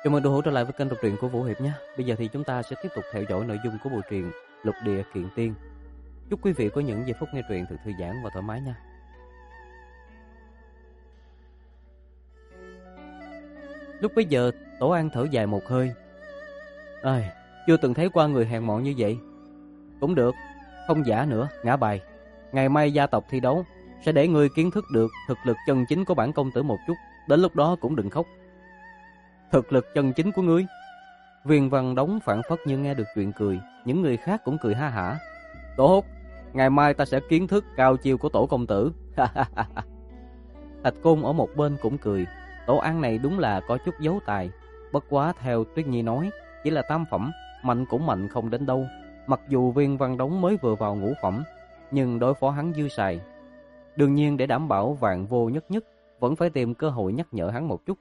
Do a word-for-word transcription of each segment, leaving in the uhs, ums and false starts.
Chào mừng đồ hữu trở lại với kênh đọc truyện của Vũ Hiệp nhé. Bây giờ thì chúng ta sẽ tiếp tục theo dõi nội dung của bộ truyện Lục Địa Kiện Tiên. Chúc quý vị có những giây phút nghe truyện thật thư giãn và thoải mái nha. Lúc bấy giờ, Tổ An thở dài một hơi. Ơi, chưa từng thấy qua người hèn mọn như vậy. Cũng được, không giả nữa, ngã bài. Ngày mai gia tộc thi đấu sẽ để ngươi kiến thức được thực lực chân chính của bản công tử một chút. Đến lúc đó cũng đừng khóc. Thực lực chân chính của ngươi? Viên Văn Đống phảng phất như nghe được chuyện cười, những người khác cũng cười ha hả. Tốt, ngày mai ta sẽ kiến thức cao chiêu của tổ công tử. Thạch Côn ở một bên cũng cười. Tổ An này đúng là có chút dấu tài. Bất quá theo Tuyết Nhi nói, chỉ là tam phẩm, mạnh cũng mạnh không đến đâu. Mặc dù Viên Văn Đống mới vừa vào ngũ phẩm, nhưng đối phó hắn dư xài. Đương nhiên để đảm bảo vạn vô nhất nhất, vẫn phải tìm cơ hội nhắc nhở hắn một chút.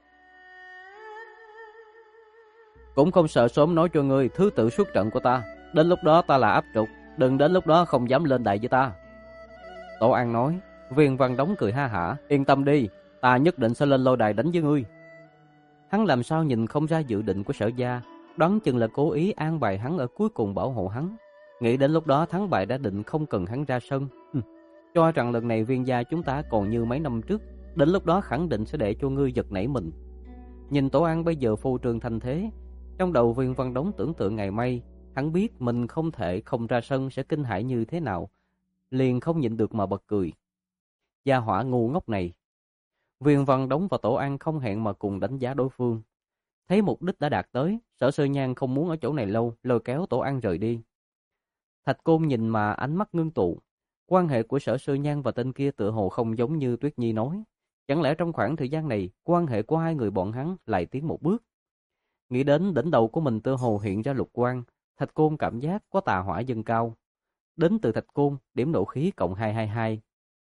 Cũng không sợ sớm nói cho ngươi thứ tự xuất trận của ta. Đến lúc đó ta là áp trục, đừng đến lúc đó không dám lên đại với ta. Tổ An nói. Viên Văn Đống cười ha hả. Yên tâm đi, ta nhất định sẽ lên lôi đài đánh với ngươi. Hắn làm sao nhìn không ra dự định của Sở Gia, đoán chừng là cố ý an bài hắn ở cuối cùng bảo hộ hắn. Nghĩ đến lúc đó thắng bại đã định, không cần hắn ra sân. Cho rằng lần này Viên gia chúng ta còn như mấy năm trước, đến lúc đó khẳng định sẽ để cho ngươi giật nảy mình. Nhìn Tổ An bây giờ phô trương thanh thế, trong đầu Viên Văn Đống tưởng tượng ngày mai, hắn biết mình không thể không ra sân sẽ kinh hãi như thế nào, liền không nhịn được mà bật cười. Gia hỏa ngu ngốc này. Viên Văn Đống và Tổ An không hẹn mà cùng đánh giá đối phương. Thấy mục đích đã đạt tới, Sở Sơ Nhan không muốn ở chỗ này lâu, lôi kéo Tổ An rời đi. Thạch Côn nhìn mà ánh mắt ngưng tụ. Quan hệ của Sở Sơ Nhan và tên kia tựa hồ không giống như Tuyết Nhi nói. Chẳng lẽ trong khoảng thời gian này, quan hệ của hai người bọn hắn lại tiến một bước? Nghĩ đến đỉnh đầu của mình tựa hồ hiện ra lục quang, Thạch Côn cảm giác có tà hỏa dâng cao. Đến từ Thạch Côn, điểm nộ khí cộng hai trăm hai mươi hai.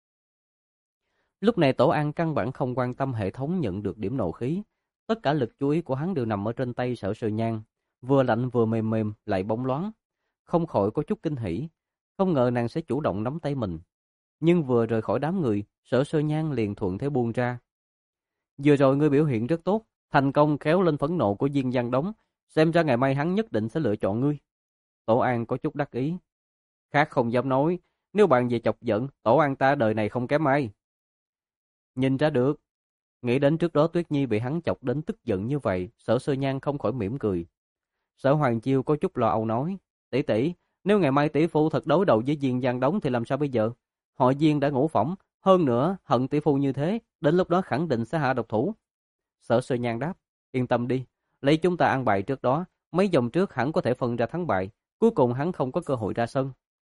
Lúc này Tổ An căn bản không quan tâm hệ thống nhận được điểm nộ khí. Tất cả lực chú ý của hắn đều nằm ở trên tay Sở Sơ Nhan. Vừa lạnh vừa mềm mềm, lại bóng loáng. Không khỏi có chút kinh hỉ. Không ngờ nàng sẽ chủ động nắm tay mình. Nhưng vừa rời khỏi đám người, Sở Sơ Nhan liền thuận thế buông ra. Vừa rồi ngươi biểu hiện rất tốt, thành công kéo lên phẫn nộ của Viên Văn Đống, xem ra ngày mai hắn nhất định sẽ lựa chọn ngươi. Tổ An có chút đắc ý. Khác không dám nói, nếu bạn về chọc giận, Tổ An ta đời này không kém ai. Nhìn ra được. Nghĩ đến trước đó Tuyết Nhi bị hắn chọc đến tức giận như vậy, Sở Sơ Nhan không khỏi mỉm cười. Sở Hoàng Chiêu có chút lo âu nói, tỷ tỷ, nếu ngày mai tỷ phu thật đối đầu với Viên Văn Đống thì làm sao bây giờ? Họ Viên đã ngũ phẩm, hơn nữa hận tỷ phu như thế, đến lúc đó khẳng định sẽ hạ độc thủ. Sở Sơ Nhan đáp, yên tâm đi, lấy chúng ta ăn bài trước đó, mấy vòng trước hắn có thể phân ra thắng bại, cuối cùng hắn không có cơ hội ra sân.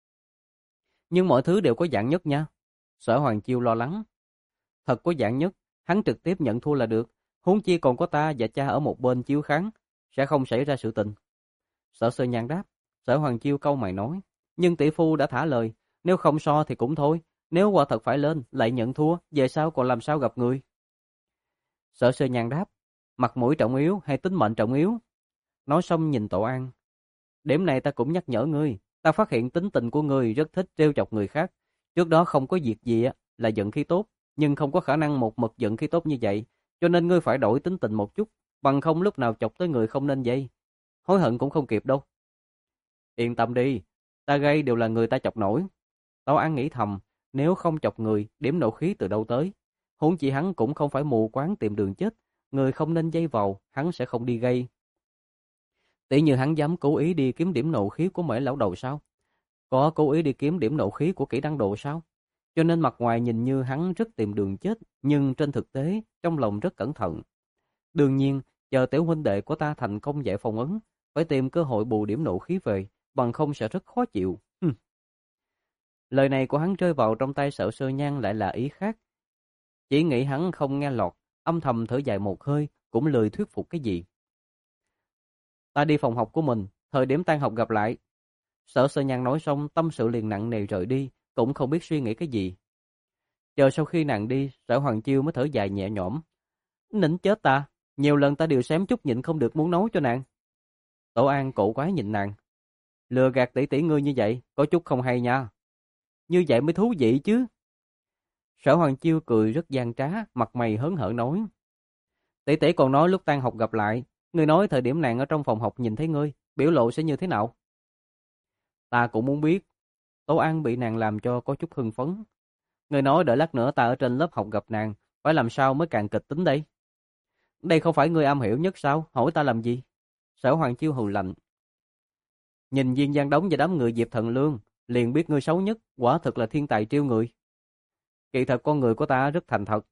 Nhưng mọi thứ đều có dạng nhất nha. Sở Hoàng Chiêu lo lắng. Thật có dạng nhất, hắn trực tiếp nhận thua là được, huống chi còn có ta và cha ở một bên chiếu kháng, sẽ không xảy ra sự tình. Sở Sơ Nhan đáp. Sở Hoàng Chiêu câu mày nói, nhưng tỷ phu đã thả lời, nếu không so thì cũng thôi, nếu quả thật phải lên, lại nhận thua, về sau còn làm sao gặp người? Sở Sơ Nhan đáp, mặt mũi trọng yếu hay tính mệnh trọng yếu? Nói xong nhìn Tổ An. Điểm này ta cũng nhắc nhở ngươi, ta phát hiện tính tình của ngươi rất thích trêu chọc người khác. Trước đó không có việc gì là giận khí tốt, nhưng không có khả năng một mực giận khí tốt như vậy, cho nên ngươi phải đổi tính tình một chút, bằng không lúc nào chọc tới người không nên dây. Hối hận cũng không kịp đâu. Yên tâm đi, ta gây đều là người ta chọc nổi. Tổ An nghĩ thầm, nếu không chọc người, điểm nộ khí từ đâu tới? Huống chi hắn cũng không phải mù quáng tìm đường chết, người không nên dây vào, hắn sẽ không đi gây. Tỷ như hắn dám cố ý đi kiếm điểm nộ khí của Mễ lão đầu sao? Có cố ý đi kiếm điểm nộ khí của Kỷ Đăng Độ sao? Cho nên mặt ngoài nhìn như hắn rất tìm đường chết, nhưng trên thực tế, trong lòng rất cẩn thận. Đương nhiên, chờ tiểu huynh đệ của ta thành công giải phong ấn, phải tìm cơ hội bù điểm nộ khí về, bằng không sẽ rất khó chịu. Hừm. Lời này của hắn rơi vào trong tay Sở Sơ Nhan lại là ý khác. Chỉ nghĩ hắn không nghe lọt, âm thầm thở dài một hơi, cũng lười thuyết phục cái gì. Ta đi phòng học của mình, thời điểm tan học gặp lại. Sở Sơ Nhan nói xong, tâm sự liền nặng nề rời đi, cũng không biết suy nghĩ cái gì. Chờ sau khi nàng đi, Sở Hoàng Chiêu mới thở dài nhẹ nhõm. Nịnh chết ta, nhiều lần ta đều xém chút nhịn không được muốn nấu cho nàng. Tổ An cổ quái nhìn nàng. Lừa gạt tỷ tỷ ngươi như vậy, có chút không hay nha. Như vậy mới thú vị chứ. Sở Hoàng Chiêu cười rất gian trá, mặt mày hớn hở nói. Tỷ tỷ còn nói lúc tan học gặp lại, Ngươi nói thời điểm nàng ở trong phòng học nhìn thấy ngươi, biểu lộ sẽ như thế nào? Ta cũng muốn biết. Tố An bị nàng làm cho có chút hưng phấn. Ngươi nói đợi lát nữa ta ở trên lớp học gặp nàng, phải làm sao mới càng kịch tính đây? Đây không phải ngươi am hiểu nhất sao? Hỏi ta làm gì? Sở Hoàng Chiêu hừ lạnh. Nhìn Viên Giang Đống và đám người Diệp Thần Lương, liền biết ngươi xấu nhất, quả thực là thiên tài trêu người. Kỳ thật con người của ta rất thành thật.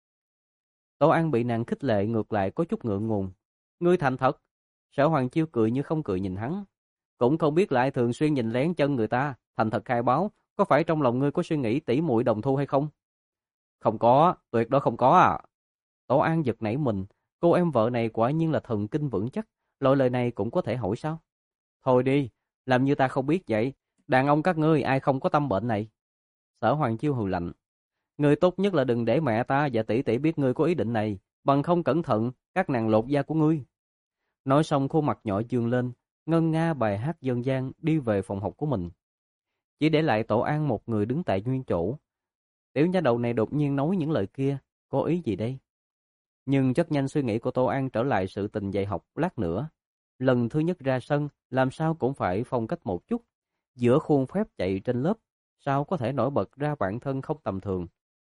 Tố An bị nàng khích lệ ngược lại có chút ngượng ngùng. Ngươi thành thật? Sở Hoàng Chiêu cười như không cười nhìn hắn. Cũng không biết là ai thường xuyên nhìn lén chân người ta, thành thật khai báo, có phải trong lòng ngươi có suy nghĩ tỉ muội đồng thu hay không? Không có, tuyệt đối không có à. Tố An giật nảy mình, cô em vợ này quả nhiên là thần kinh vững chắc, loại lời này cũng có thể hỏi sao? Thôi đi, làm như ta không biết vậy, đàn ông các ngươi ai không có tâm bệnh này? Sở Hoàng Chiêu hừ lạnh. Ngươi tốt nhất là đừng để mẹ ta và tỷ tỷ biết ngươi có ý định này, bằng không cẩn thận, các nàng lột da của ngươi. Nói xong khuôn mặt nhỏ dương lên, ngân nga bài hát dân gian đi về phòng học của mình. Chỉ để lại Tổ An một người đứng tại nguyên chỗ. Tiểu nha đầu này đột nhiên nói những lời kia, có ý gì đây? Nhưng rất nhanh suy nghĩ của Tô An trở lại sự tình dạy học lát nữa. Lần thứ nhất ra sân, làm sao cũng phải phong cách một chút. Giữa khuôn phép chạy trên lớp, sao có thể nổi bật ra bản thân không tầm thường.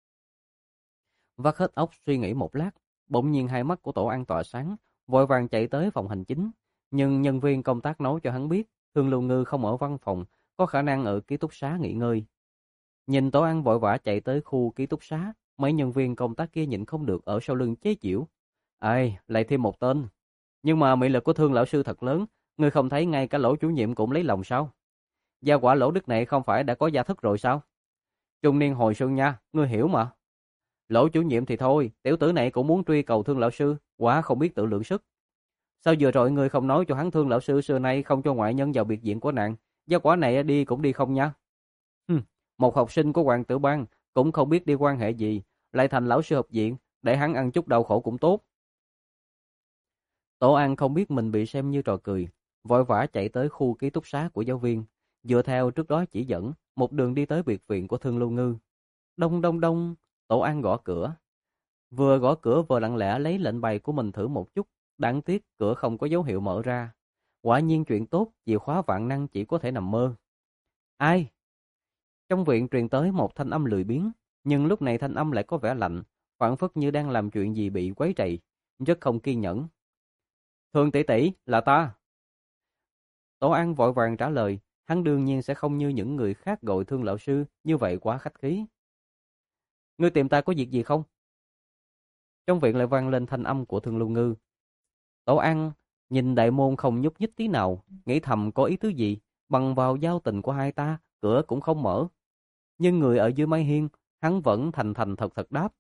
Vắt hết óc suy nghĩ một lát, bỗng nhiên hai mắt của Tổ An tỏa sáng, vội vàng chạy tới phòng hành chính. Nhưng nhân viên công tác nói cho hắn biết, Thương Lưu Ngư không ở văn phòng, có khả năng ở ký túc xá nghỉ ngơi. Nhìn Tổ An vội vã chạy tới khu ký túc xá, mấy nhân viên công tác kia nhịn không được ở sau lưng chế giễu. Ai, lại thêm một tên. Nhưng mà mị lực của Thương lão sư thật lớn, ngươi không thấy ngay cả Lỗ chủ nhiệm cũng lấy lòng sao? Gia quả Lỗ Đức này không phải đã có gia thức rồi sao? Trung niên hồi xuân nha, ngươi hiểu mà. Lỗ chủ nhiệm thì thôi, tiểu tử này cũng muốn truy cầu Thương lão sư, quá không biết tự lượng sức. Sao vừa rồi ngươi không nói cho hắn Thương lão sư xưa nay không cho ngoại nhân vào biệt viện của nàng, gia quả này đi cũng đi không nha. Hừm, một học sinh của Hoàng Tử Bang cũng không biết đi quan hệ gì, lại thành lão sư học viện, để hắn ăn chút đau khổ cũng tốt. Tổ An không biết mình bị xem như trò cười, vội vã chạy tới khu ký túc xá của giáo viên, dựa theo trước đó chỉ dẫn, một đường đi tới biệt viện của Thương Lưu Ngư. Đông đông đông, Tổ An gõ cửa. Vừa gõ cửa vừa lặng lẽ lấy lệnh bài của mình thử một chút, đáng tiếc cửa không có dấu hiệu mở ra. Quả nhiên chuyện tốt, chìa khóa vạn năng chỉ có thể nằm mơ. Ai? Trong viện truyền tới một thanh âm lười biếng, nhưng lúc này thanh âm lại có vẻ lạnh, phảng phất như đang làm chuyện gì bị quấy rầy, rất không kiên nhẫn. Thương tỷ tỷ, là ta. Tổ An vội vàng trả lời, hắn đương nhiên sẽ không như những người khác gọi Thương lão sư, như vậy quá khách khí. Ngươi tìm ta có việc gì không? Trong viện lại vang lên thanh âm của Thương Lưu Ngư. Tổ An nhìn đại môn không nhúc nhích tí nào, nghĩ thầm có ý tứ gì, bằng vào giao tình của hai ta, cửa cũng không mở. Nhưng người ở dưới mái hiên, hắn vẫn thành thành thật thật đáp.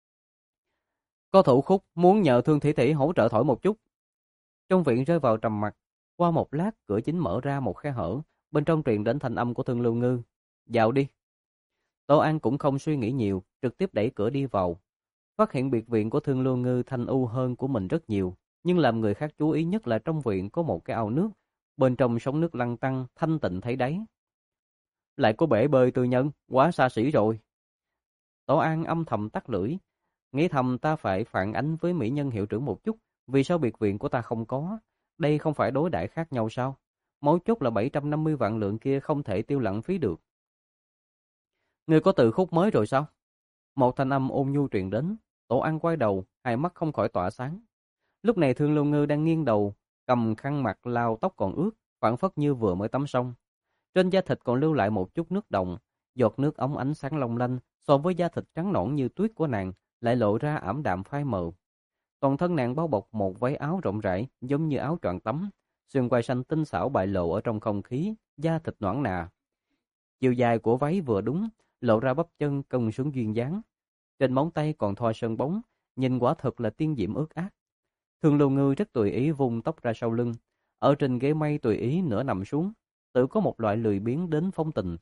Có thủ khúc muốn nhờ Thương tỷ tỷ hỗ trợ thổi một chút. Trong viện rơi vào trầm mặc, qua một lát cửa chính mở ra một khe hở, bên trong truyền đến thanh âm của Thương Lưu Ngư. Vào đi. Tô An cũng không suy nghĩ nhiều, trực tiếp đẩy cửa đi vào. Phát hiện biệt viện của Thương Lưu Ngư thanh u hơn của mình rất nhiều, nhưng làm người khác chú ý nhất là trong viện có một cái ao nước, bên trong sóng nước lăn tăn, thanh tịnh thấy đáy. Lại có bể bơi tư nhân, quá xa xỉ rồi. Tổ An âm thầm tắt lưỡi, nghĩ thầm ta phải phản ánh với mỹ nhân hiệu trưởng một chút, vì sao biệt viện của ta không có, đây không phải đối đãi khác nhau sao? Mấu chốt là bảy trăm năm mươi vạn lượng kia không thể tiêu lãng phí được. Ngươi có từ khúc mới rồi sao? Một thanh âm ôn nhu truyền đến, Tổ An quay đầu, hai mắt không khỏi tỏa sáng. Lúc này Thương Lưu Ngư đang nghiêng đầu, cầm khăn mặt lau tóc còn ướt, phảng phất như vừa mới tắm xong. Trên da thịt còn lưu lại một chút nước động, giọt nước óng ánh sáng long lanh, so với da thịt trắng nõn như tuyết của nàng, lại lộ ra ảm đạm phai mờ. Toàn thân nàng bao bọc một váy áo rộng rãi, giống như áo choàng tắm, xương quai xanh tinh xảo bại lộ ở trong không khí, da thịt nõn nà. Chiều dài của váy vừa đúng, lộ ra bắp chân cong xuống duyên dáng. Trên móng tay còn thoa sơn bóng, nhìn quả thật là tiên diễm ướt át. Thương Lưu Ngư rất tùy ý vung tóc ra sau lưng, ở trên ghế mây tùy ý nửa nằm xuống, tự có một loại lười biếng đến phong tình.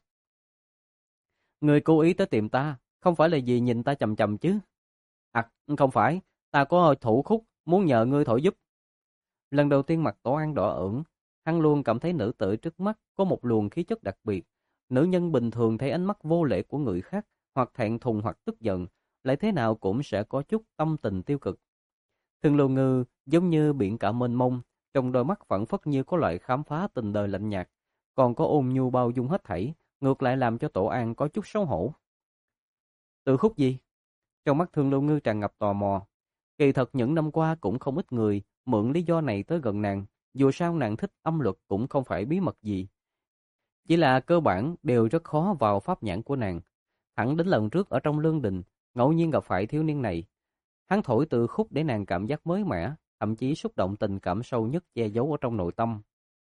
Người cố ý tới tìm ta, không phải là vì nhìn ta chằm chằm chứ? À, không phải, ta có thủ khúc, muốn nhờ ngươi thổi giúp. Lần đầu tiên mặt Tổ An đỏ ửng, hắn luôn cảm thấy nữ tử trước mắt có một luồng khí chất đặc biệt. Nữ nhân bình thường thấy ánh mắt vô lễ của người khác, hoặc thẹn thùng hoặc tức giận, lại thế nào cũng sẽ có chút tâm tình tiêu cực. Thương Lưu Ngư giống như biển cả mênh mông, trong đôi mắt phảng phất như có loại khám phá tình đời lạnh nhạt, còn có ôn nhu bao dung hết thảy, ngược lại làm cho Tổ An có chút xấu hổ. Từ khúc gì? Trong mắt Thương Lưu Ngư tràn ngập tò mò. Kỳ thật những năm qua cũng không ít người mượn lý do này tới gần nàng, dù sao nàng thích âm luật cũng không phải bí mật gì. Chỉ là cơ bản đều rất khó vào pháp nhãn của nàng. Thẳng đến lần trước ở trong lương đình, ngẫu nhiên gặp phải thiếu niên này. Hắn thổi từ khúc để nàng cảm giác mới mẻ, thậm chí xúc động tình cảm sâu nhất che giấu ở trong nội tâm.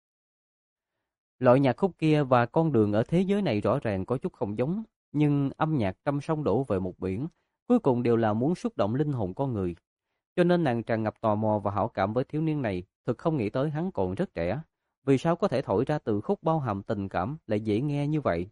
Loại nhạc khúc kia và con đường ở thế giới này rõ ràng có chút không giống, nhưng âm nhạc trăm sông đổ về một biển, cuối cùng đều là muốn xúc động linh hồn con người. Cho nên nàng tràn ngập tò mò và hảo cảm với thiếu niên này, thực không nghĩ tới hắn còn rất trẻ. Vì sao có thể thổi ra từ khúc bao hàm tình cảm lại dễ nghe như vậy?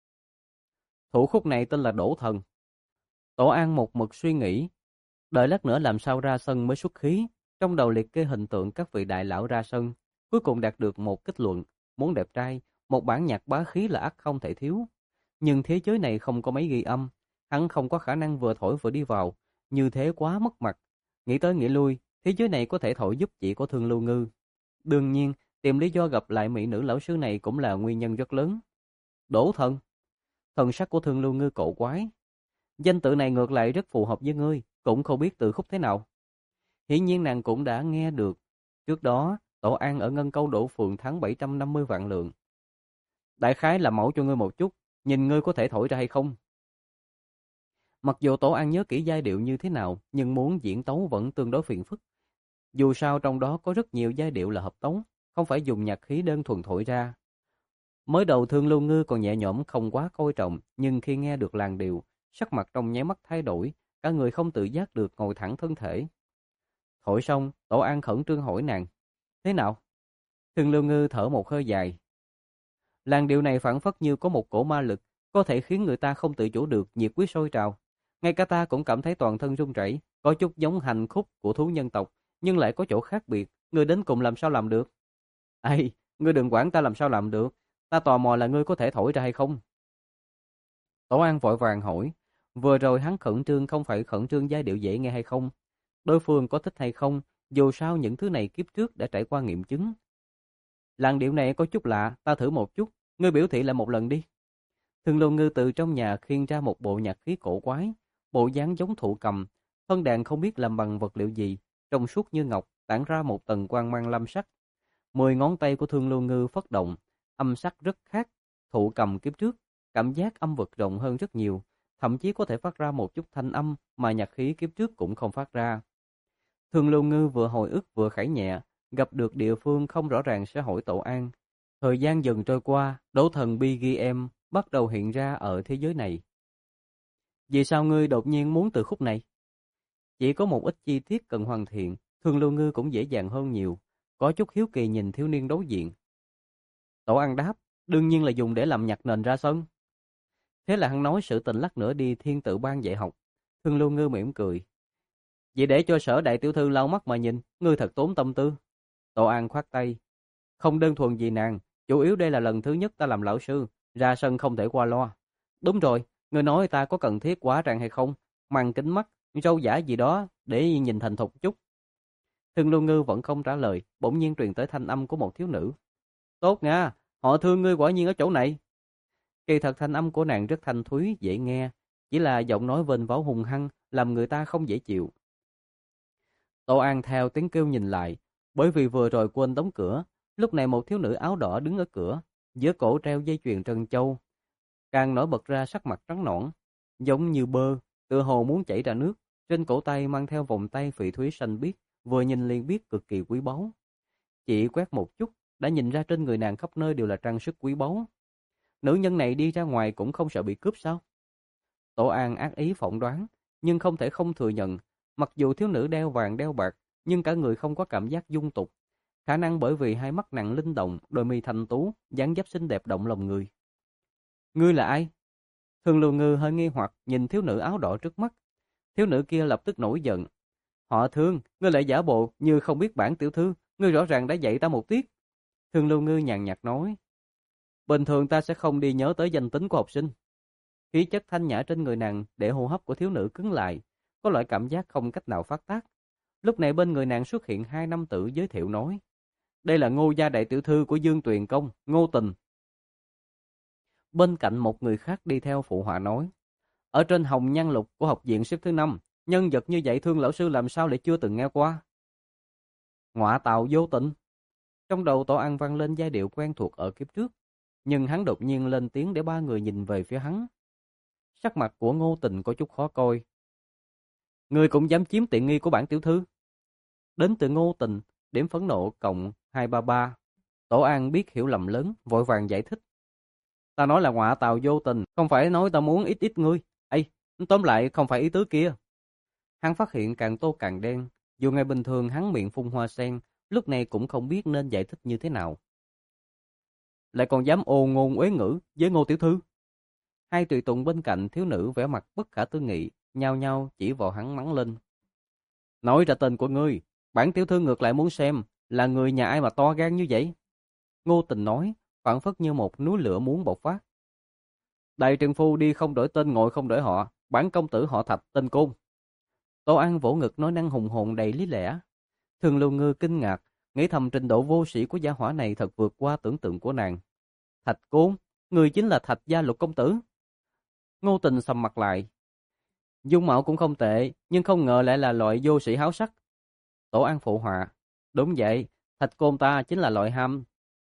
Thủ khúc này tên là Đổ Thần. Tổ An một mực suy nghĩ, đợi lát nữa làm sao ra sân mới xuất khí, trong đầu liệt kê hình tượng các vị đại lão ra sân, cuối cùng đạt được một kết luận, muốn đẹp trai, một bản nhạc bá khí là ắt không thể thiếu. Nhưng thế giới này không có máy ghi âm, hắn không có khả năng vừa thổi vừa đi vào, như thế quá mất mặt. Nghĩ tới nghĩ lui, thế giới này có thể thổi giúp chỉ có Thương Lưu Ngư. Đương nhiên, tìm lý do gặp lại mỹ nữ lão sư này cũng là nguyên nhân rất lớn. Đổ Thần. Thần sắc của Thương Lưu Ngư cổ quái. Danh tự này ngược lại rất phù hợp với ngươi, cũng không biết từ khúc thế nào. Hiển nhiên nàng cũng đã nghe được. Trước đó, Tổ An ở Ngân Câu đổ phường thắng bảy trăm năm mươi vạn lượng. Đại khái là mẫu cho ngươi một chút, nhìn ngươi có thể thổi ra hay không. Mặc dù Tổ An nhớ kỹ giai điệu như thế nào, nhưng muốn diễn tấu vẫn tương đối phiền phức. Dù sao trong đó có rất nhiều giai điệu là hợp tấu, không phải dùng nhạc khí đơn thuần thổi ra. Mới đầu Thương Lưu Ngư còn nhẹ nhõm không quá coi trọng, nhưng khi nghe được làn điệu, sắc mặt trong nháy mắt thay đổi, cả người không tự giác được ngồi thẳng thân thể. Thổi xong, Tổ An khẩn trương hỏi nàng, thế nào? Thương Lưu Ngư thở một hơi dài. Làn điệu này phảng phất như có một cổ ma lực, có thể khiến người ta không tự chủ được nhiệt huyết sôi trào. Ngay cả ta cũng cảm thấy toàn thân run rẩy, có chút giống hành khúc của thú nhân tộc, nhưng lại có chỗ khác biệt, ngươi đến cùng làm sao làm được? Ây, ngươi đừng quản ta làm sao làm được, ta tò mò là ngươi có thể thổi ra hay không? Tổ An vội vàng hỏi, vừa rồi hắn khẩn trương không phải khẩn trương giai điệu dễ nghe hay không, đối phương có thích hay không, dù sao những thứ này kiếp trước đã trải qua nghiệm chứng. Làn điệu này có chút lạ, ta thử một chút, ngươi biểu thị lại một lần đi. Thương Lưu Ngư từ trong nhà khiêng ra một bộ nhạc khí cổ quái, bộ dáng giống thụ cầm, thân đàn không biết làm bằng vật liệu gì, trong suốt như ngọc, tản ra một tầng quang mang lam sắc. Mười ngón tay của Thương Lưu Ngư phất động, âm sắc rất khác, thụ cầm kiếp trước, cảm giác âm vực rộng hơn rất nhiều, thậm chí có thể phát ra một chút thanh âm mà nhạc khí kiếp trước cũng không phát ra. Thương Lưu Ngư vừa hồi ức vừa khải nhẹ, gặp được địa phương không rõ ràng sẽ hỏi Tổ An. Thời gian dần trôi qua, Đỗ Thần bê giê em bắt đầu hiện ra ở thế giới này. Vì sao ngươi đột nhiên muốn từ khúc này? Chỉ có một ít chi tiết cần hoàn thiện, Thương Lưu Ngư cũng dễ dàng hơn nhiều, có chút hiếu kỳ nhìn thiếu niên đối diện. Tổ An đáp, đương nhiên là dùng để làm nhạc nền ra sân. Thế là hắn nói sự tình lát nữa đi thiên tự ban dạy học. Thương Lưu Ngư mỉm cười. Vậy để cho Sở đại tiểu thư lau mắt mà nhìn, ngươi thật tốn tâm tư. Tổ An khoát tay. Không đơn thuần gì nàng, chủ yếu đây là lần thứ nhất ta làm lão sư, ra sân không thể qua loa. Đúng rồi, ngươi nói ta có cần thiết quá trang hay không? Màn kính mắt, râu giả gì đó, để nhìn thành thục chút. Thương Lưu Ngư vẫn không trả lời, bỗng nhiên truyền tới thanh âm của một thiếu nữ. Tốt nha, họ Thương ngươi quả nhiên ở chỗ này. Kỳ thật thanh âm của nàng rất thanh thúy, dễ nghe, chỉ là giọng nói vênh váo hùng hăng, làm người ta không dễ chịu. Tô An theo tiếng kêu nhìn lại, bởi vì vừa rồi quên đóng cửa, lúc này một thiếu nữ áo đỏ đứng ở cửa, giữa cổ treo dây chuyền trân châu, càng nổi bật ra sắc mặt trắng nõn, giống như bơ, tựa hồ muốn chảy ra nước, trên cổ tay mang theo vòng tay phỉ thúy xanh biếc, vừa nhìn liền biết cực kỳ quý báu. Chỉ quét một chút, đã nhìn ra trên người nàng khắp nơi đều là trang sức quý báu. Nữ nhân này đi ra ngoài cũng không sợ bị cướp sao? Tổ An ác ý phỏng đoán, nhưng không thể không thừa nhận, mặc dù thiếu nữ đeo vàng đeo bạc, nhưng cả người không có cảm giác dung tục. Khả năng bởi vì hai mắt nàng linh động, đôi mi thanh tú, dáng dấp xinh đẹp động lòng người. Ngươi là ai? Thường Lưu Ngư hơi nghi hoặc nhìn thiếu nữ áo đỏ trước mắt. Thiếu nữ kia lập tức nổi giận. Họ Thương, ngươi lại giả bộ như không biết bản tiểu thư, ngươi rõ ràng đã dạy ta một tiết. Thường Lưu Ngư nhàn nhạt nói. Bình thường ta sẽ không đi nhớ tới danh tính của học sinh. Khí chất thanh nhã trên người nàng để hô hấp của thiếu nữ cứng lại, có loại cảm giác không cách nào phát tác. Lúc này bên người nàng xuất hiện hai nam tử giới thiệu nói, đây là Ngô gia đại tiểu thư của Dương Tuyền Công, Ngô Tình. Bên cạnh một người khác đi theo phụ họa nói, ở trên hồng nhan lục của học viện xếp thứ năm, nhân vật như vậy Thương lão sư làm sao lại chưa từng nghe qua. Ngọa tào vô tình. Trong đầu Tổ An vang lên giai điệu quen thuộc ở kiếp trước, nhưng hắn đột nhiên lên tiếng để ba người nhìn về phía hắn. Sắc mặt của Ngô Tình có chút khó coi. Ngươi cũng dám chiếm tiện nghi của bản tiểu thư? Đến từ Ngô Tình, điểm phẫn nộ cộng hai ba ba. Tổ An biết hiểu lầm lớn, vội vàng giải thích. Ta nói là ngọa tào vô tình, không phải nói ta muốn ít ít ngươi. Ê, tóm lại không phải ý tứ kia. Hắn phát hiện càng tô càng đen, dù ngày bình thường hắn miệng phun hoa sen, lúc này cũng không biết nên giải thích như thế nào. Lại còn dám ồ ngôn uế ngữ với Ngô tiểu thư. Hai tùy tùng bên cạnh thiếu nữ vẻ mặt bất khả tư nghị, nhao nhao chỉ vào hắn mắng lên. Nói ra tên của ngươi, bản tiểu thư ngược lại muốn xem là người nhà ai mà to gan như vậy. Ngô Tình nói, phảng phất như một núi lửa muốn bộc phát. Đại trượng phu đi không đổi tên ngồi không đổi họ, bản công tử họ Thạch tên Côn. Tô An vỗ ngực nói năng hùng hồn đầy lý lẽ. Thường Lưu Ngư kinh ngạc, nghĩ thầm trình độ vô sĩ của gia hỏa này thật vượt qua tưởng tượng của nàng. Thạch Côn, người chính là Thạch gia Lục công tử. Ngô Tình sầm mặt lại. Dung mạo cũng không tệ, nhưng không ngờ lại là loại vô sĩ háo sắc. Tổ An phụ họa. Đúng vậy, Thạch Côn ta chính là loại ham.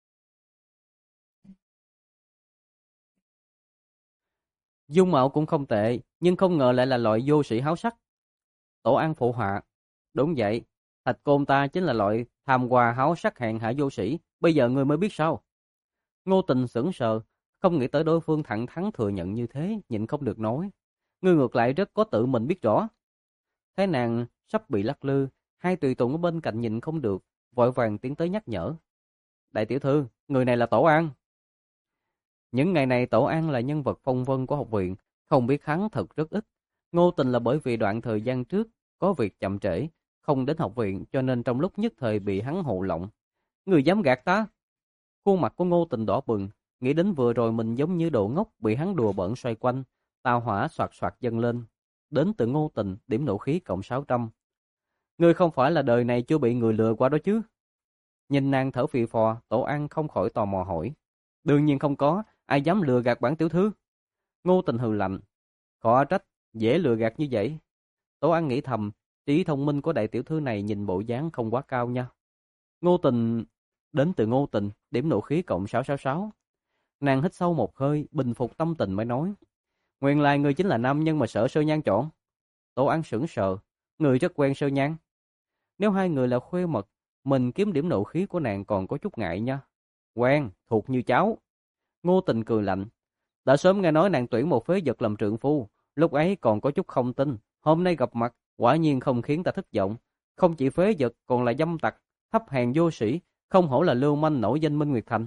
Dung mạo cũng không tệ, nhưng không ngờ lại là loại vô sĩ háo sắc. Tổ An phụ họa. Đúng vậy, Thạch Côn ta chính là loại tham hoa háo sắc hèn hạ vô sĩ, bây giờ ngươi mới biết sao? Ngô Tình sững sờ, không nghĩ tới đối phương thẳng thắn thừa nhận như thế, nhịn không được nói. Ngươi ngược lại rất có tự mình biết rõ. Thấy nàng sắp bị lắc lư, hai tùy tùng ở bên cạnh nhìn không được, vội vàng tiến tới nhắc nhở. Đại tiểu thư, người này là Tổ An. Những ngày này Tổ An là nhân vật phong vân của học viện, không biết hắn thật rất ít. Ngô Tình là bởi vì đoạn thời gian trước có việc chậm trễ, không đến học viện cho nên trong lúc nhất thời bị hắn hồ lộng. Người dám gạt ta? Khuôn mặt của Ngô Tình đỏ bừng, nghĩ đến vừa rồi mình giống như đồ ngốc bị hắn đùa bỡn xoay quanh, tào hỏa soạt soạt dâng lên. Đến từ Ngô Tình, điểm nộ khí cộng sáu trăm. Ngươi không phải là đời này chưa bị người lừa qua đó chứ? Nhìn nàng thở phì phò, Tổ An không khỏi tò mò hỏi. Đương nhiên không có, ai dám lừa gạt bản tiểu thư? Ngô Tình hừ lạnh. Khó trách, dễ lừa gạt như vậy. Tổ An nghĩ thầm, trí thông minh của đại tiểu thư này nhìn bộ dáng không quá cao nha. Ngô Tình, đến từ Ngô Tình, điểm nộ khí cộng sáu sáu sáu. Nàng hít sâu một hơi, bình phục tâm tình mới nói. Nguyên lai người chính là nam nhân mà sợ Sơ Nhan chọn. Tổ An sững sờ, người rất quen Sơ Nhan. Nếu hai người là khuê mật, mình kiếm điểm nộ khí của nàng còn có chút ngại nha. Quen, thuộc như cháu. Ngô Tình cười lạnh. Đã sớm nghe nói nàng tuyển một phế vật làm trượng phu, lúc ấy còn có chút không tin. Hôm nay gặp mặt, quả nhiên không khiến ta thất vọng. Không chỉ phế vật còn là dâm tặc, thấp hèn vô sĩ, không hổ là lưu manh nổi danh Minh Nguyệt Thành.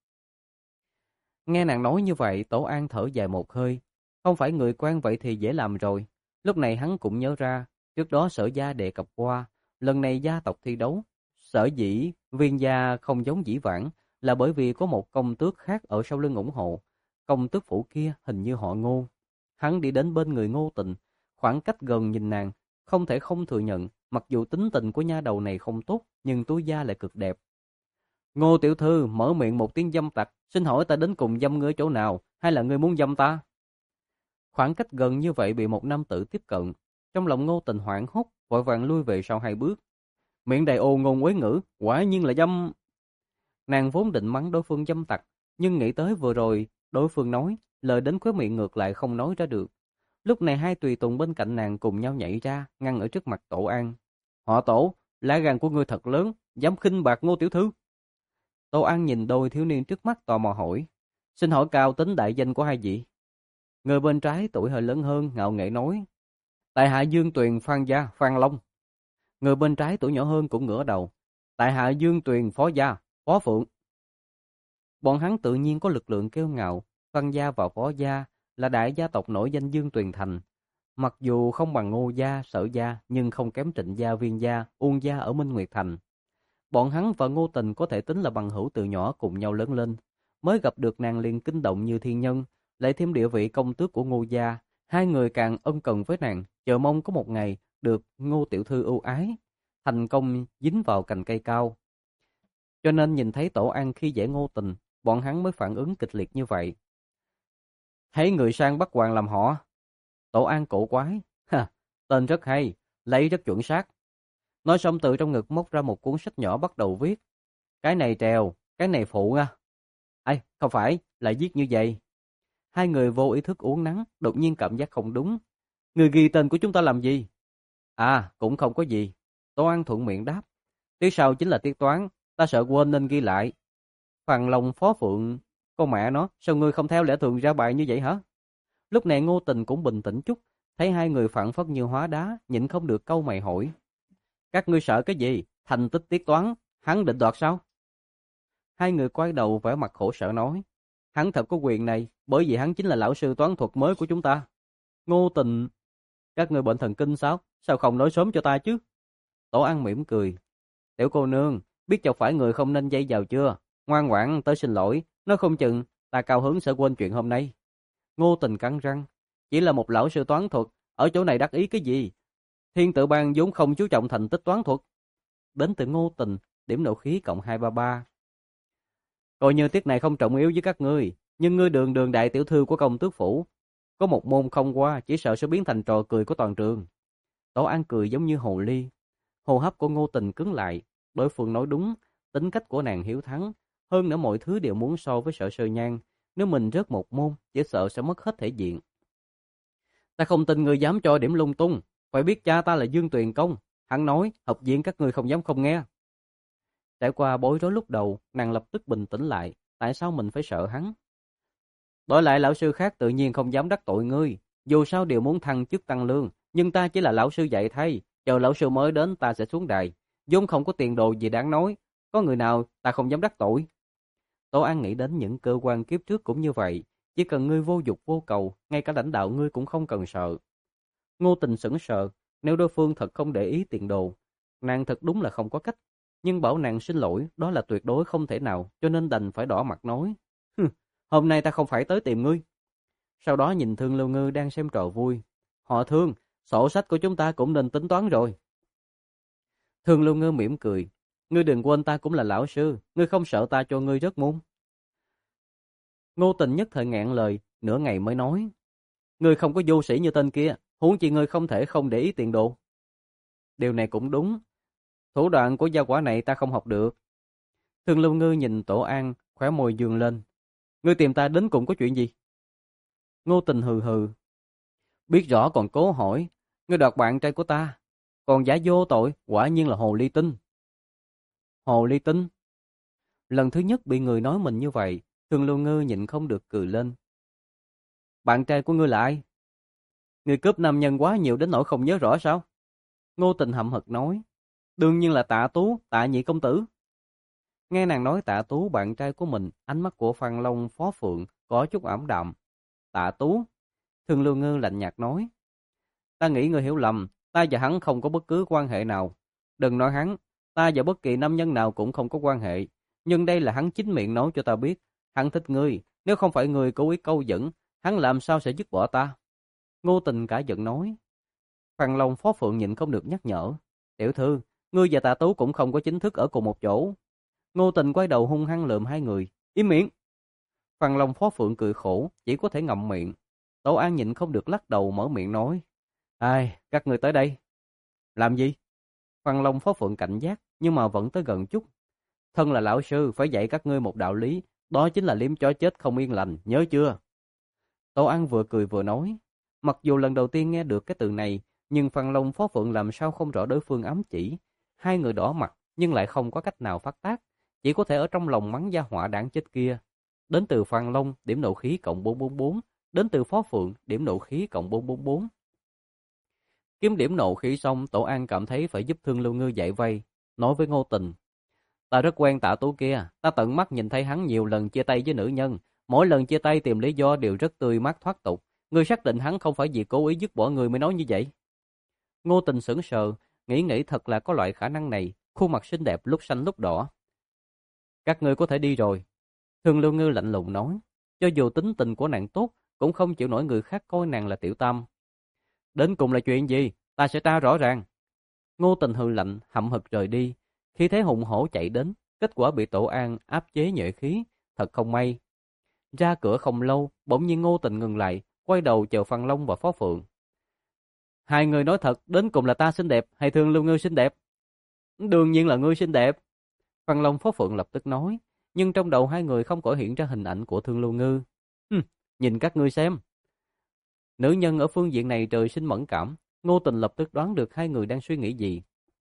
Nghe nàng nói như vậy, Tổ An thở dài một hơi. Không phải người quen vậy thì dễ làm rồi. Lúc này hắn cũng nhớ ra, trước đó Sở gia đề cập qua, lần này gia tộc thi đấu, sở dĩ Viên gia không giống dĩ vãng là bởi vì có một công tước khác ở sau lưng ủng hộ. Công tước phủ kia hình như họ Ngô. Hắn đi đến bên người Ngô Tình, khoảng cách gần nhìn nàng, không thể không thừa nhận, mặc dù tính tình của nha đầu này không tốt, nhưng túi da lại cực đẹp. Ngô tiểu thư mở miệng một tiếng dâm tặc, xin hỏi ta đến cùng dâm ngươi chỗ nào, hay là ngươi muốn dâm ta? Khoảng cách gần như vậy bị một nam tử tiếp cận, trong lòng Ngô Tình hoảng hốt, vội vàng lui về sau hai bước. Miệng đầy ồ ngôn quế ngữ, quả nhiên là dâm. Nàng vốn định mắng đối phương dâm tặc, nhưng nghĩ tới vừa rồi đối phương nói, lời đến khóe miệng ngược lại không nói ra được. Lúc này hai tùy tùng bên cạnh nàng cùng nhau nhảy ra, ngăn ở trước mặt Tổ An. Họ Tổ, lá gan của ngươi thật lớn, dám khinh bạc Ngô tiểu thư. Tổ An nhìn đôi thiếu niên trước mắt tò mò hỏi, xin hỏi cao tính đại danh của hai vị? Người bên trái tuổi hơi lớn hơn, ngạo nghễ nói, tại hạ Dương Tuyền Phan gia Phan Long. Người bên trái tuổi nhỏ hơn cũng ngửa đầu, tại hạ Dương Tuyền Phó gia Phó Phượng. Bọn hắn tự nhiên có lực lượng kiêu ngạo, Phan gia và Phó gia là đại gia tộc nổi danh Dương Tuyền thành. Mặc dù không bằng Ngô gia, Sở gia, nhưng không kém Trịnh gia, Viên gia, Uông gia ở Minh Nguyệt thành. Bọn hắn và Ngô Tình có thể tính là bằng hữu từ nhỏ cùng nhau lớn lên, mới gặp được nàng liền kinh động như thiên nhân, lại thêm địa vị công tước của Ngô gia, hai người càng ân cần với nàng, chờ mong có một ngày được Ngô tiểu thư ưu ái. thành công dính vào cành cây cao. Cho nên nhìn thấy Tổ An khi dễ Ngô Tình, bọn hắn mới phản ứng kịch liệt như vậy. Thấy người sang bắt hoàng làm họ. Tổ An cổ quái. Ha, tên rất hay, lấy rất chuẩn xác. Nói xong từ trong ngực móc ra một cuốn sách nhỏ bắt đầu viết. Cái này trèo, cái này phụ nha. Ây, không phải, lại viết như vậy. Hai người vô ý thức uống nắng, đột nhiên cảm giác không đúng. Người ghi tên của chúng ta làm gì? À, cũng không có gì. Tổ An thuận miệng đáp. Tiết sau chính là tiết toán, ta sợ quên nên ghi lại. Phàn Long Phó Phượng, con mẹ nó, sao ngươi không theo lẽ thường ra bài như vậy hả? Lúc này Ngô Tình cũng bình tĩnh chút, thấy hai người phản phất như hóa đá, nhịn không được câu mày hỏi. Các ngươi sợ cái gì? Thành tích tiết toán, hắn định đoạt sao? Hai người quay đầu vẻ mặt khổ sở nói. Hắn thật có quyền này, bởi vì hắn chính là lão sư toán thuật mới của chúng ta. Ngô Tình, các ngươi bệnh thần kinh sao? Sao không nói sớm cho ta chứ? Tổ An mỉm cười. Tiểu cô nương, biết chọc phải người không nên dây vào chưa? Ngoan ngoãn tới xin lỗi, nói không chừng ta cao hứng sẽ quên chuyện hôm nay. Ngô Tình cắn răng, chỉ là một lão sư toán thuật, ở chỗ này đắc ý cái gì? Thiên Tự Bang vốn không chú trọng thành tích toán thuật. Đến từ Ngô Tình, điểm nộ khí cộng hai ba ba. Coi như tiết này không trọng yếu với các ngươi, nhưng ngươi đường đường đại tiểu thư của công tước phủ, có một môn không qua, chỉ sợ sẽ biến thành trò cười của toàn trường. Tổ An cười giống như hồ ly. Hô hấp của Ngô Tình cứng lại, đối phương nói đúng, tính cách của nàng hiếu thắng, hơn nữa mọi thứ đều muốn so với Sở Sơ Nhan, nếu mình rớt một môn, chỉ sợ sẽ mất hết thể diện. Ta không tin ngươi dám cho điểm lung tung, phải biết cha ta là Dương Tuyền Công, hắn nói, học viện các ngươi không dám không nghe. Trải qua bối rối lúc đầu, nàng lập tức bình tĩnh lại, tại sao mình phải sợ hắn? Đổi lại lão sư khác tự nhiên không dám đắc tội ngươi, dù sao đều muốn thăng chức tăng lương, nhưng ta chỉ là lão sư dạy thay, chờ lão sư mới đến ta sẽ xuống đài, vốn không có tiền đồ gì đáng nói, có người nào ta không dám đắc tội. Tô An nghĩ đến những cơ quan kiếp trước cũng như vậy, chỉ cần ngươi vô dục vô cầu, ngay cả lãnh đạo ngươi cũng không cần sợ. Ngô Tình sững sờ, nếu đối phương thật không để ý tiền đồ, nàng thật đúng là không có cách, nhưng bảo nàng xin lỗi, đó là tuyệt đối không thể nào, cho nên đành phải đỏ mặt nói. Hôm nay ta không phải tới tìm ngươi. Sau đó nhìn Thương Lưu Ngư đang xem trò vui. Họ Thương, sổ sách của chúng ta cũng nên tính toán rồi. Thương Lưu Ngư mỉm cười. Ngươi đừng quên ta cũng là lão sư, ngươi không sợ ta cho ngươi rớt môn. Ngô Tình nhất thời ngẹn lời, nửa ngày mới nói. Ngươi không có vô sĩ như tên kia, huống chi ngươi không thể không để ý tiền đồ. Điều này cũng đúng. Thủ đoạn của gia quả này ta không học được. Thương Lưu Ngư nhìn Tổ An, khóe môi dương lên. Ngươi tìm ta đến cùng có chuyện gì? Ngô Tình hừ hừ. Biết rõ còn cố hỏi, ngươi đoạt bạn trai của ta, còn giả vô tội, quả nhiên là hồ ly tinh. Hồ ly tinh? Lần thứ nhất bị người nói mình như vậy, Thương Lưu Ngư nhịn không được cười lên. Bạn trai của ngươi là ai? Ngươi cướp nam nhân quá nhiều đến nỗi không nhớ rõ sao? Ngô Tình hậm hực nói. Đương nhiên là Tạ Tú, Tạ nhị công tử. Nghe nàng nói Tạ Tú bạn trai của mình, ánh mắt của Phan Long Phó Phượng có chút ảm đạm. Tạ Tú? Thương Lưu Ngư lạnh nhạt nói. Ta nghĩ ngươi hiểu lầm, ta và hắn không có bất cứ quan hệ nào. Đừng nói hắn, ta và bất kỳ nam nhân nào cũng không có quan hệ. Nhưng đây là hắn chính miệng nói cho ta biết. Hắn thích ngươi, nếu không phải ngươi cố ý câu dẫn, hắn làm sao sẽ dứt bỏ ta? Ngô Tình cả giận nói. Phan Long Phó Phượng nhịn không được nhắc nhở. Tiểu thư, ngươi và Tạ Tú cũng không có chính thức ở cùng một chỗ. Ngô Tình quay đầu hung hăng lườm hai người. Im miệng! Phan Long Phó Phượng cười khổ, chỉ có thể ngậm miệng. Tổ An nhịn không được lắc đầu mở miệng nói. Ai, các người tới đây. Làm gì? Phan Long Phó Phượng cảnh giác, nhưng mà vẫn tới gần chút. Thân là lão sư, phải dạy các ngươi một đạo lý, đó chính là liếm chó chết không yên lành, nhớ chưa? Tổ An vừa cười vừa nói. Mặc dù lần đầu tiên nghe được cái từ này, nhưng Phan Long Phó Phượng làm sao không rõ đối phương ám chỉ. Hai người đỏ mặt, nhưng lại không có cách nào phát tác, chỉ có thể ở trong lòng mắng gia họa đáng chết kia. Đến từ Phan Long, điểm nộ khí cộng bốn bốn bốn, đến từ Phó Phượng, điểm nộ khí cộng bốn bốn bốn. Kiếm điểm nộ khí xong, Tổ An cảm thấy phải giúp Thương Lưu Ngư giải vây, nói với Ngô Tình. Ta rất quen Tạ Tú kia, ta tận mắt nhìn thấy hắn nhiều lần chia tay với nữ nhân, mỗi lần chia tay tìm lý do đều rất tươi mát thoát tục. Ngươi xác định hắn không phải vì cố ý dứt bỏ người mới nói như vậy? Ngô Tình sững sờ, nghĩ nghĩ thật là có loại khả năng này, khuôn mặt xinh đẹp lúc xanh lúc đỏ. Các ngươi có thể đi rồi. Thương Lưu Ngư lạnh lùng nói, cho dù tính tình của nàng tốt, cũng không chịu nổi người khác coi nàng là tiểu tam. Đến cùng là chuyện gì? Ta sẽ tra rõ ràng. Ngô Tình hừ lạnh, hậm hực rời đi. Khi thế hùng hổ chạy đến, kết quả bị Tổ An áp chế nhuệ khí, thật không may. Ra cửa không lâu, bỗng nhiên Ngô Tình ngừng lại, quay đầu chờ Phan Long và Phó Phượng. Hai người nói thật, đến cùng là ta xinh đẹp hay Thương Lưu Ngư xinh đẹp? Đương nhiên là ngươi xinh đẹp. Phan Long, Phó Phượng lập tức nói, nhưng trong đầu hai người không khỏi hiện ra hình ảnh của Thương Lưu Ngư. Hừm, nhìn các ngươi xem. Nữ nhân ở phương diện này trời sinh mẫn cảm, Ngô Tình lập tức đoán được hai người đang suy nghĩ gì.